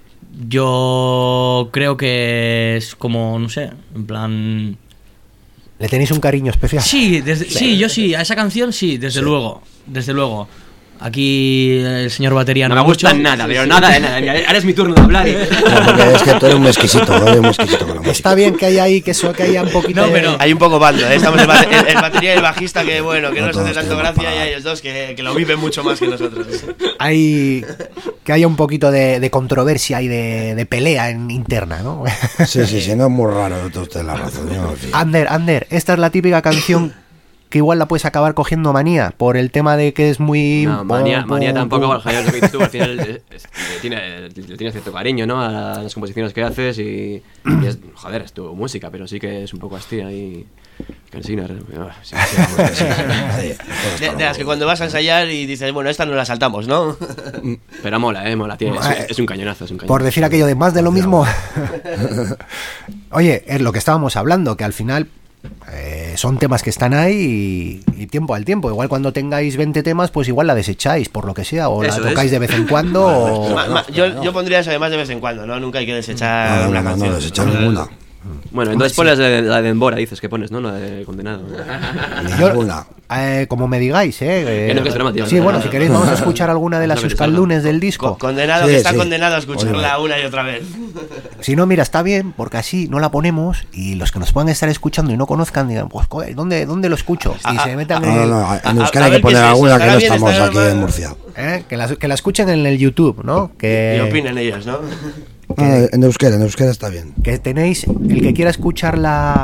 yo creo que es como, no sé, en plan... ¿Le tenéis un cariño especial? Sí, sí, yo sí, a esa canción sí, desde luego, desde luego. Aquí el señor batería No me gusta nada, pero nada de nada. Ahora es mi turno de hablar. No, porque es que tú eres un exquisito, eres muy exquisito con la música. Está bien que haya ahí, que haya un poquito No, de- pero- Hay un poco bando, ¿eh? Estamos el batería y el bajista que, bueno, que no nos hace todos tanto tenemos gracia y para- hay los dos que lo viven mucho más que nosotros. que haya un poquito de controversia y de pelea interna, ¿no? Sí, no es muy raro, no te usted la razón. Yo no me fío. Ander, esta es la típica canción que igual la puedes acabar cogiendo manía por el tema de que es muy... No, manía tampoco, al final, lo que dices tú, al final le tienes cierto cariño, ¿no? A las composiciones que haces y es, joder, es tu música, pero sí que es un poco así ahí. Cansina, De las que cuando vas a ensayar y dices, bueno, esta no la saltamos, ¿no? Pero mola, tío. Es un cañonazo, es un cañonazo. Por decir aquello de más de lo mismo. Oye, es lo que estábamos hablando, que al final son temas que están ahí y tiempo al tiempo. Igual cuando tengáis 20 temas, pues igual la desecháis por lo que sea, o Eso la tocáis es. de vez en cuando. O... Yo pondría eso además de vez en cuando, ¿no? Nunca hay que desechar una canción. No, desechar ninguna. Bueno, entonces pones la de Embora, dices que pones, ¿no? La de Condenado. Yo, Ninguna. como me digáis, Que no, que es drama, tío. Sí, bueno, si queréis vamos a escuchar alguna de las Es lo que te Euskaldunes del disco. Condenado, Sí, que está sí. condenado a escucharla Oye, una y otra vez. Si no, mira, está bien, porque así no la ponemos y los que nos puedan estar escuchando y no conozcan digan, pues, joder, ¿dónde lo escucho? Y se metan en el... No, en Euskera a hay ver que poner qué es eso, alguna que estará no bien, estamos estará aquí mal. en Murcia. que la escuchen en el YouTube, ¿no? Y Que opinen ellos, ¿no? En Euskera está bien. que tenéis, el que quiera escuchar la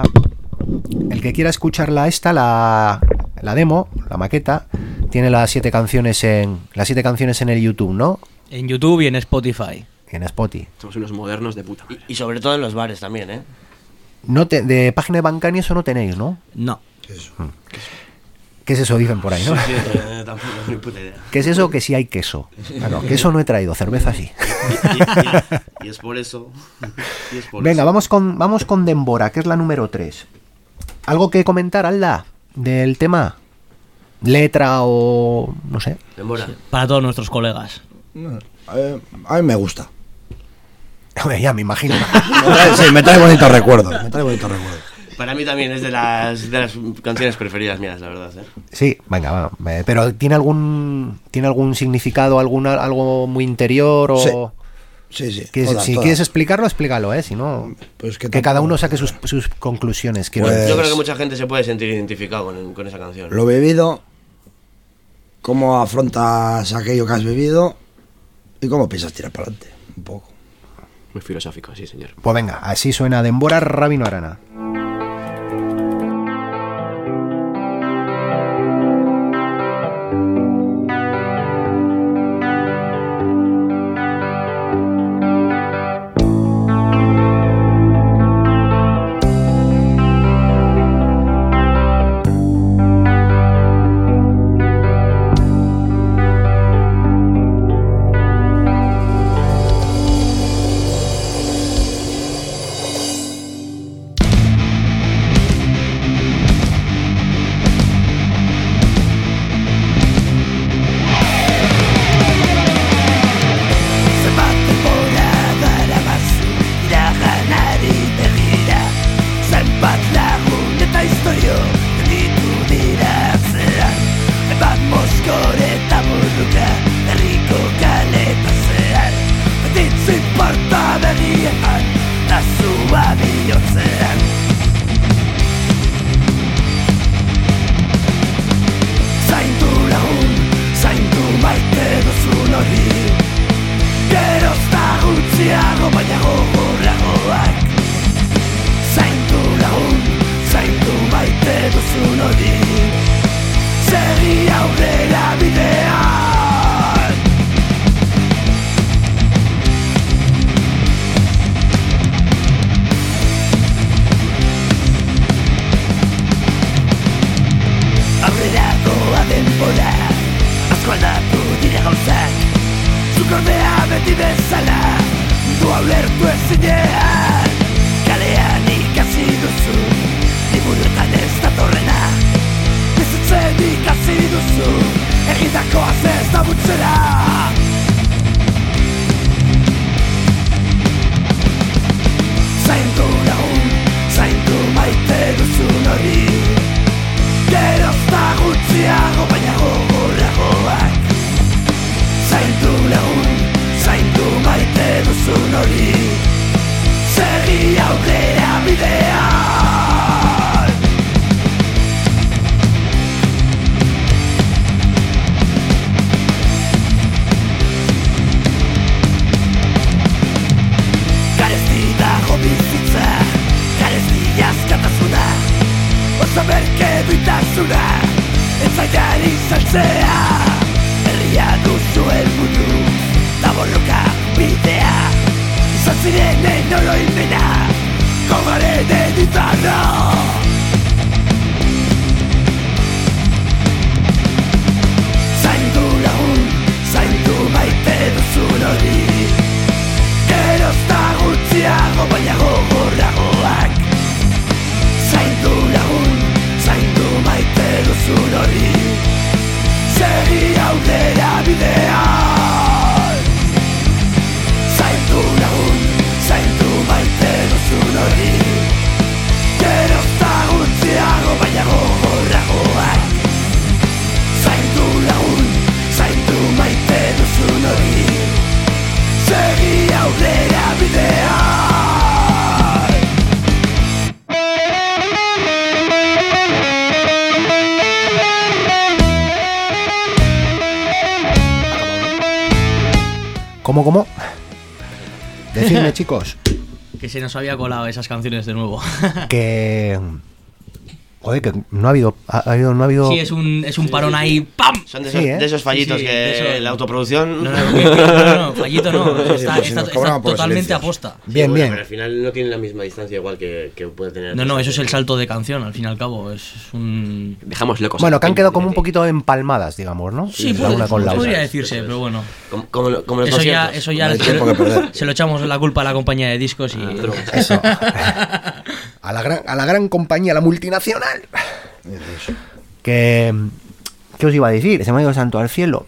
demo, la maqueta, tiene las 7 canciones en el YouTube, ¿no? En YouTube y en Spotify. Y en Spotify. Somos unos modernos de puta. Y sobre todo en los bares también, ¿eh? De página de Bancani eso no tenéis, ¿no? No. ¿Qué es eso? Dicen por ahí, ¿no? Sí, tampoco, ni puta idea. ¿Qué es eso? Que sí hay queso. Claro, queso no he traído, cerveza sí. Y es por eso. Venga, vamos con Dembora, que es la número 3. ¿Algo que comentar, Alda, del tema? ¿Letra o no sé? Demora. Para todos nuestros colegas. A mí me gusta. Hombre, ya me imagino. Me trae bonitos recuerdos. Para mí también es de las canciones preferidas mías, la verdad, ¿eh? Sí, venga, va. Pero ¿tiene algún significado, algo muy interior o...? Sí. Si todas. quieres explicarlo, explícalo, Si no, Pues que cada uno saque sus conclusiones. Quiero Pues- decir. Yo creo que mucha gente se puede sentir identificado con esa canción. Lo vivido, cómo afrontas aquello que has vivido y cómo piensas tirar para adelante. Un poco. Muy filosófico, sí, señor. Pues venga, así suena Dembora Rabino Arana. hori segi aurrera bidean. Aurrera doa denbora, asko aldatu dira gauzak, zuk ordea beti bezala du ulertu ezinean. Kalean ikasi duzu, liburuetan ez datorrena, bizitzen ikasi duzu, egindakoaz ez da butzera. Zaindu lagun, zaindu maite duzun hori, gerozta gutxiago baina gogorragoak. Zaindu lagun, zaindu maite duzun hori, segi aurrera bidean. Garesti dago bizitza, garesti askatasuna, oso merke duitasuna, entzaiari saltzea. Herria duzu helburu, da borroka bidea, izan zirenen oroimena, kogaren editarra. Zaindu lagun, zaindu maite duzun hori, gerozta gutxiago baina gogorragoak. Zaindu lagun, zaindu maite duzun hori, segi aurrera bidean. Zaindu lagun, zaindu maite duzun hori, gerozta gutxiago baina gogorragoak. Zaindu lagun, zaindu maite duzun hori, segi aurrera bidean. ¿Cómo? Decidme, chicos, Que se nos había colado esas canciones de nuevo. que... Joder, que no ha habido... Sí, es un parón ahí, ¡pam! Son de Sí, esos, de esos fallitos Sí, sí, que de eso- la autoproducción... No, fallito no. Está, pues si está- nos está cobran por totalmente silencios. aposta. Bien, Bueno, bien. pero al final no tiene la misma distancia igual que puede tener... No, eso es el salto de canción, al fin y al cabo. Es un... Dejamos locos. Bueno, que han quedado como un poquito empalmadas, digamos, ¿no? Sí, la una con la podría otra. decirse, pero bueno. Como los Eso ya, conciertos. eso ya No hay tiempo que perder. se lo echamos la culpa a la compañía de discos y... Eso. A la gran compañía, la multinacional. ¿Qué os iba a decir? Se me ha ido el santo al cielo.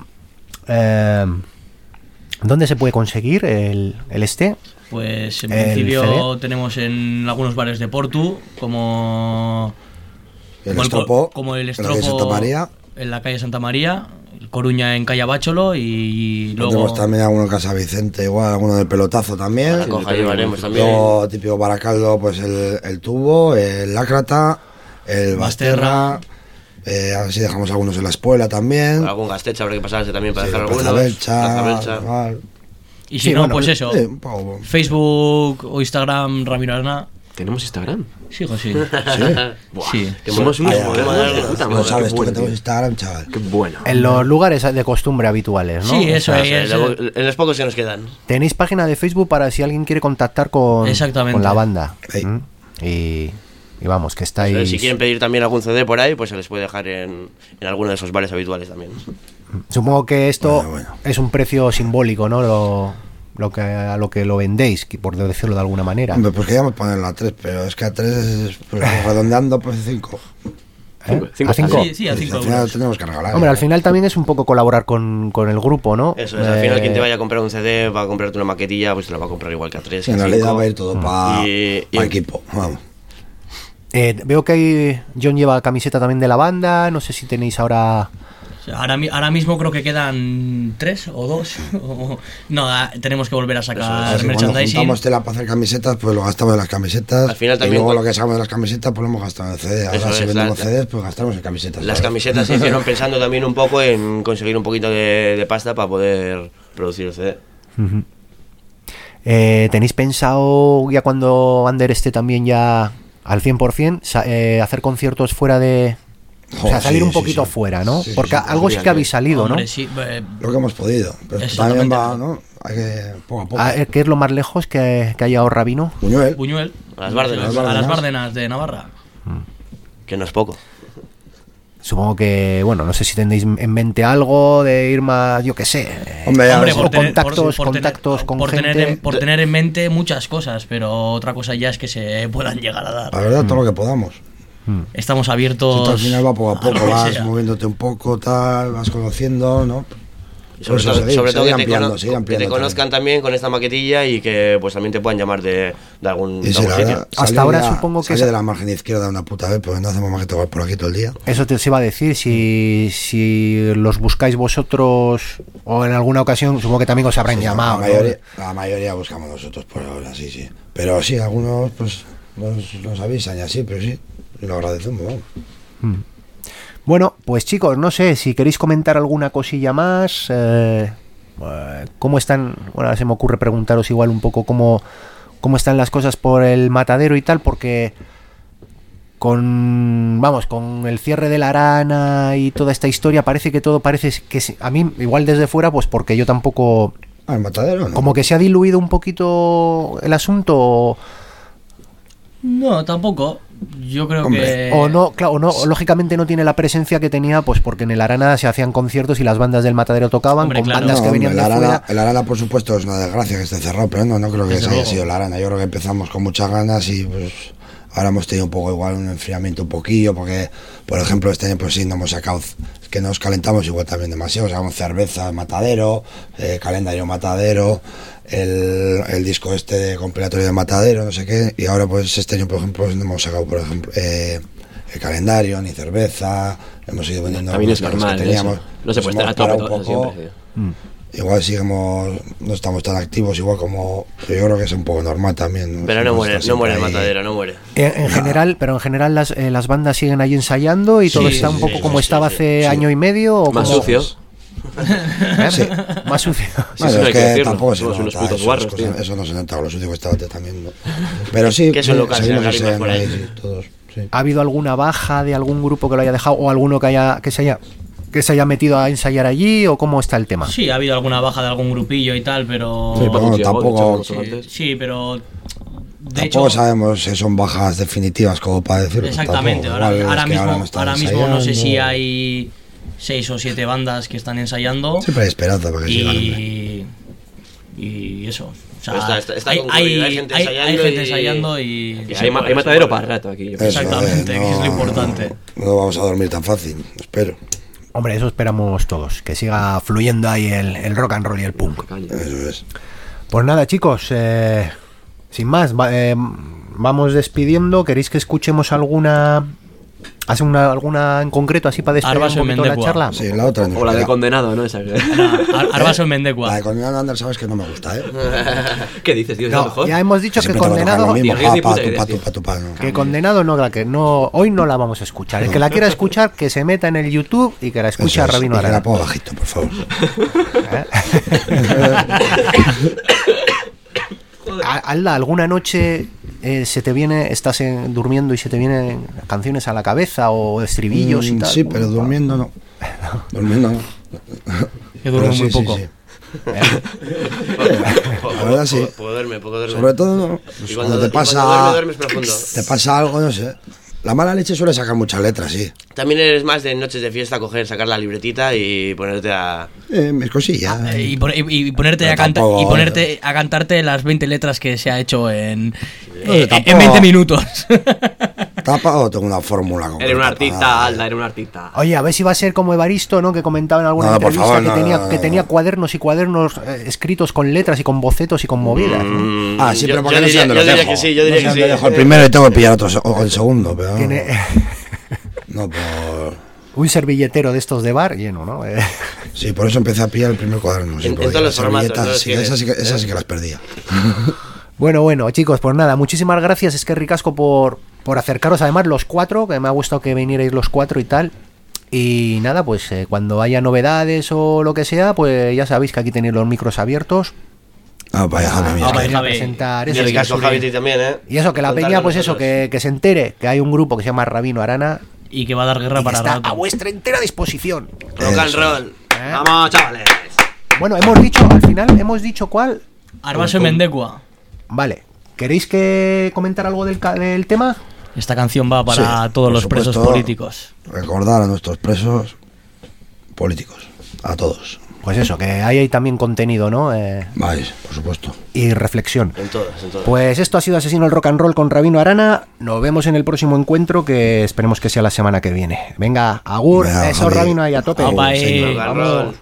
¿Dónde se puede conseguir el este? Pues en El principio CD. tenemos en algunos bares de Portu, como El como estropo, como el en la estropo calle Santa María. en la calle Santa María, el Coruña en calle Bácholo y luego Tenemos también alguno en Casa Vicente, igual, alguno del pelotazo también. La coja llevaremos también. Luego, típico Baracaldo, pues el tubo, el lácrata, el Basterra. A ver si dejamos algunos en la espuela también. Algún gastecha habrá que pasarse también para Sí, dejar Plaza algunos. Belcha, Plaza Belcha. igual. y si Sí, no bueno, pues eso, un poco. Facebook o Instagram Ramiro Arana. ¿Tenemos Instagram? Sigo, sí. Buah, Sí. qué Somos mono. unos modernos de puta No madre, sabes qué tú que bueno, tenemos tío. Instagram, chaval. Qué bueno. En los lugares de costumbre habituales, ¿no? Sí, eso O sea, es. En los pocos que nos quedan. Tenéis página de Facebook para si alguien quiere contactar con Exactamente. la banda. Sí. ¿Mm? Y vamos, que estáis... Si quieren pedir también algún CD por ahí, pues se les puede dejar en alguno de esos bares habituales también. Supongo que esto Bueno. es un precio simbólico, ¿no? A lo que lo vendéis, por decirlo de alguna manera. Hombre, pues queríamos ponerlo a 3, pero es que a 3, pues, redondeando, pues 5. ¿Eh? Cinco ¿A 5? Sí, a 5 Al final euros. tenemos que regalar. Hombre, al final también es un poco colaborar con el grupo, ¿no? Eso es, al final quien te vaya a comprar un CD va a comprarte una maquetilla, pues te la va a comprar igual que a 3. Sí, en realidad va a ir todo para Y- equipo. Vamos. Veo que John lleva camiseta también de la banda, no sé si tenéis ahora... O sea, ahora mismo creo que quedan 3 o 2. No, tenemos que volver a sacar Así, cuando merchandising. juntamos tela para hacer camisetas, pues lo gastamos en las camisetas. Al final y también luego cuando- lo que sacamos de las camisetas, pues lo hemos gastado en CD. Ahora Eso si es, vendemos la- CDs, pues gastamos en camisetas. Las ¿sabes? camisetas se hicieron pensando también un poco en conseguir un poquito de pasta para poder producir el CD. Ujú. ¿Tenéis pensado ya cuando Ander esté también ya al 100% hacer conciertos fuera de O sea, salir sí, un poquito sí. fuera, ¿no? Sí, Porque sí, algo sí que habéis salido, Hombre, ¿no? sí, Lo que hemos podido. Pero también va, ¿no? Hay que poco a poco. ¿Qué es lo más lejos que ha llegado Rabino? Buñuel. Buñuel. A las Bárdenas. A las Bárdenas de Navarra. Que no es poco. Supongo que, bueno, no sé si tenéis en mente algo de ir más, yo qué sé. Hombre, ya Hombre, ves, por contactos con gente. por tener en mente muchas cosas, pero otra cosa ya es que se puedan llegar a dar. la verdad, todo lo que podamos. Estamos Si abiertos. tú al final va poco a lo poco, que vas sea. moviéndote un poco, tal, vas conociendo, ¿no? Y sobre Pues todo, seguir, sobre todo seguir que, ampliando, seguir que ampliando te conozcan también con esta maquetilla y que pues también te puedan llamar de algún, Y de sí, algún la sitio. verdad, Hasta salir ahora ya- supongo que salir es- de la margen izquierda una puta vez, porque no hacemos más que tocar por aquí todo el día. Eso te os iba a decir, si los buscáis vosotros o en alguna ocasión, supongo que también os habrán llamado. La ¿no? mayoría buscamos nosotros por ahora, sí, sí. Pero sí, algunos pues nos avisan y así, pero sí, lo agradecemos, vamos. Bueno, pues chicos, no sé si queréis comentar alguna cosilla más. ¿Cómo están? Bueno, ahora se me ocurre preguntaros igual un poco cómo están las cosas por el matadero y tal, porque con el cierre de la Arana y toda esta historia parece que todo parece que a mí igual desde fuera, pues porque yo tampoco, El matadero, ¿no? como que se ha diluido un poquito el asunto. No, tampoco. Yo creo Hombre, que. O no, claro, o no, lógicamente no tiene la presencia que tenía, pues porque en el Arana se hacían conciertos y las bandas del matadero tocaban, Hombre, con claro. bandas que venían de fuera. El Arana, por supuesto, es una desgracia que esté cerrado, pero no creo que Desde esa haya luego. sido el Arana. Yo creo que empezamos con muchas ganas y pues ahora hemos tenido un poco igual un enfriamiento un poquillo, porque, por ejemplo, este año pues sí, no hemos sacado, que nos calentamos igual también demasiado, sacamos cerveza Matadero, calendario Matadero, el disco este de compilatorio de Matadero, no sé qué, y ahora pues este año, por ejemplo, pues, no hemos sacado, por ejemplo, el calendario, ni cerveza, hemos ido vendiendo También es algunas cosas normal, que teníamos. eso. No se Nos puede estar hemos a tope parado un todo, poco. siempre, tío. Igual seguimos, no estamos tan activos, igual como yo creo que es un poco normal también. Pero no muere, Estamos no muere el siempre ahí. matadero, no muere. En general, pero en general las bandas siguen ahí ensayando y todo Sí, está un sí, poco sí, como sí, estaba sí, hace sí. año y medio. O Más como- sucio. ¿Eh? Sí. Más sucio. Bueno, eso no hay es que que decirlo, tampoco se somos unos nota, putos eso, guarros, las cosas- tío. eso no se nota, lo sucio que estaba antes también, ¿no? Pero sí, Que es un local, seguimos se agarra ensayando por ahí. ahí, sí, todos, sí. ¿Ha habido alguna baja de algún grupo que lo haya dejado o alguno que se haya metido a ensayar allí o cómo está el tema? Sí, ha habido alguna baja de algún grupillo y tal, pero. Sí, pero bueno, Paco Thiago, tampoco- de hecho, antes. Sí, pero. De Tampoco hecho, sabemos si son bajas definitivas como para decirlo. exactamente. tampoco. Ahora, Igual es ahora que mismo, no están ahora mismo no sé si ensayando. hay 6 o 7 bandas que están ensayando. Siempre hay esperanza para que sigan. Y eso. O sea, Pero está hay, concurrido, hay gente ensayando hay gente y- ensayando y. Y Sí, hay, por hay eso, matadero por para rato aquí. Yo Eso, Exactamente, que es lo importante. No vamos a dormir tan fácil, espero. Hombre, eso esperamos todos, que siga fluyendo ahí el rock and roll y el punk. Eso es. Pues nada, chicos, sin más, vamos despidiendo. ¿Queréis que escuchemos alguna en concreto así para despedir Arbaso un en poquito la Mendecua. charla? Sí, la otra no. O la de condenado, ¿no? Esa que... Arbaso en La Mendecua. de Condenado Ander, sabes que no me gusta, ¿eh? ¿Qué dices, tío? ¿Es lo No, mejor? ya hemos dicho que Siempre te va a tocar condenado, lo mismo, Tío, ni pa, puta tu, idea, pa, tío. tu, pa, tu, pa, no. que condenado no, hoy no la vamos a escuchar. El que la quiera escuchar, que se meta en el YouTube y que la escuche a Eso es, Rabino y que la Arana. ponga bajito, por favor. Alda, ¿alguna noche se te viene, estás durmiendo y se te vienen canciones a la cabeza o estribillos y tal? Sí, pero durmiendo no. Durmiendo no. Que duermo Pero muy poco. La verdad sí. Puedo duerme. Sobre todo pues, Y cuando te duermes profundo. te pasa algo, no sé. La mala leche suele sacar muchas letras, sí. También eres más de noches de fiesta, sacar la libretita y ponerte a... Mis cosillas. Y ponerte Pero a cantar tampoco- y ponerte a cantarte las 20 letras que se ha hecho en tampoco- 20 minutos. Tapa tengo una fórmula concreta Eres un para artista, nada. Alda, eres un artista. Oye, a ver si va a ser como Evaristo, ¿no? Que comentaba en alguna No, por entrevista favor, que, no, tenía, no, que no. tenía cuadernos y cuadernos escritos con letras y con bocetos y con movidas. ¿no? Ah, sí, pero porque yo no sé diría, dónde yo lo diría dejo. que sí, yo diría No sé que dónde sí. dejo el primero y tengo que pillar otro o el segundo, pero Tiene no por... un servilletero de estos de bar lleno, ¿no? Sí, por eso empecé a pillar el primer cuaderno. Sí, En porque todos los las formatos, servilletas, ¿no? sí, Tienes. esas sí que las perdía. Bueno, chicos, pues nada, muchísimas gracias, es que ricasco por acercaros, además los cuatro, que me ha gustado que vinierais los cuatro y tal. Y nada, pues cuando haya novedades o lo que sea, pues ya sabéis que aquí tenéis los micros abiertos. Ah, vaya, Javi, mía. vaya. Venir a Javi. presentar Y eso. el caso Javi también, ¿eh? Y eso, que la Contar peña, con pues eso, nosotros. que se entere que hay un grupo que se llama Rabino Arana y que va a dar guerra para está rato. a vuestra entera disposición. Rock and roll. Vamos, chavales. Bueno, al final hemos dicho cuál. Arbaso y Mendecua. Vale, ¿queréis que comentar algo del tema? Esta canción va para Sí, todos por los presos supuesto, políticos. Recordar a nuestros presos políticos, a todos. Pues eso, que ahí hay también contenido, ¿no? Vais, por supuesto. Y reflexión. En todas. Pues esto ha sido Asesino el Rock and Roll con Rabino Arana. Nos vemos en el próximo encuentro, que esperemos que sea la semana que viene. Venga, agur, Venga, eso Javi. Rabino ahí a tope. Opa, Rock and roll.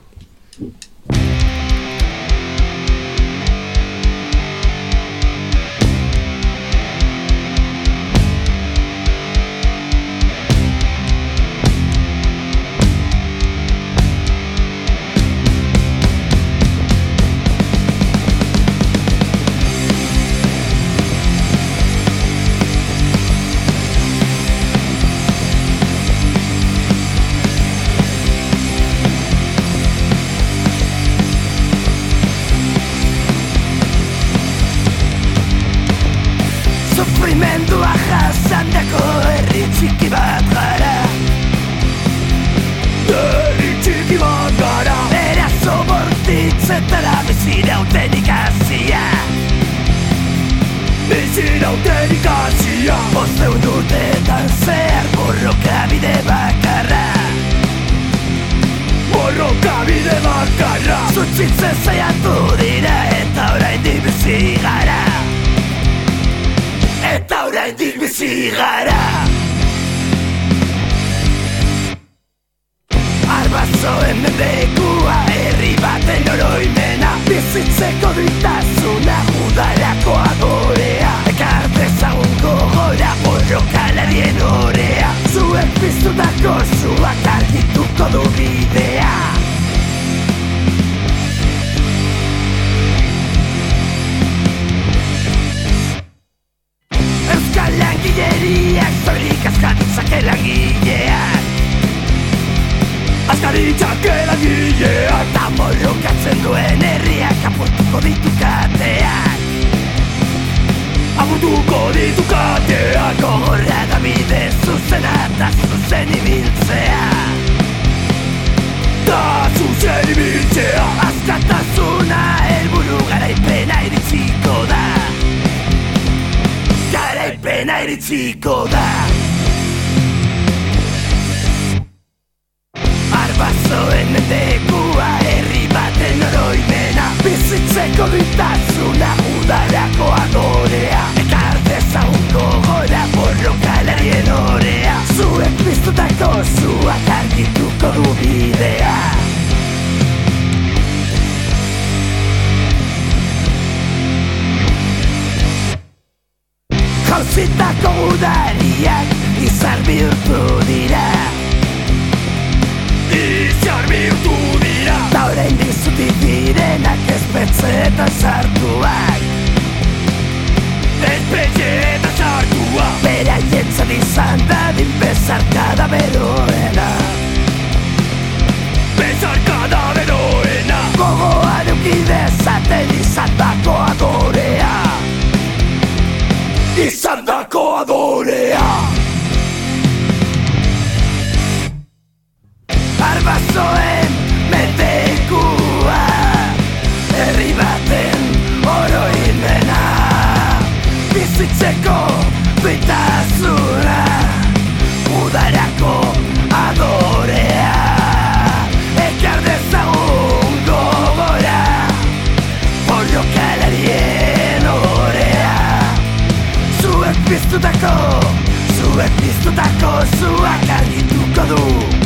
Sufrimendua jasandako herri txiki bat gara. Herri txiki bat gara. Eraso bortitzetara bizirauten ikasia. Bizirauten ikasia. 500 urteetan zehar borrokabide bakarra. Borrokabide bakarra. Zutzitzen saiatu dira eta oraindik bizi gara. Eta oraindik bizi gara. Arbasoen mendekua, herri baten oroimena. Bizitzeko duintasuna, udarako adorea. Ekar dezagun gogora, borrokalarien orea. Zuek piztutako zuak argituko du bidea. Euskal langileriak zorik askaditzake langileak. Askaditzake langileak. Ta morrokatzen duen herriak apurtuko ditu kateak. Apurtuko ditu kateak. Gogorra da bide zuzena eta zuzen ibiltzea. Ta zuzen ibiltzea. Askatasuna helburu garaipena iritsiko da. Garaipena iritsiko da. Arbasoen mendekua, herri baten oroimena. Bizitzeko duintasuna, udarako adorea. Ekar dezagun gogora, borrokalarien orea. Zuek piztutako zuak argituko du bidea. Jauzitako udariak izar bihurtu dira. Izar bihurtu dira. Ta orain dizutik direnak espetxeetan sartuak. Espetxeetan sartuak. Beraientzat izan dadin bezarkada beroena. Bezarkada beroena. Gogoan eukidezaten izandako adorea. Izandako adorea. Arbasoen mendekua, herri baten oroimena. Bizitzeko duintasuna, udarako adorea. Ekar dezagun gogora, borrokalarien orea. Zuek piztutako zuak argituko du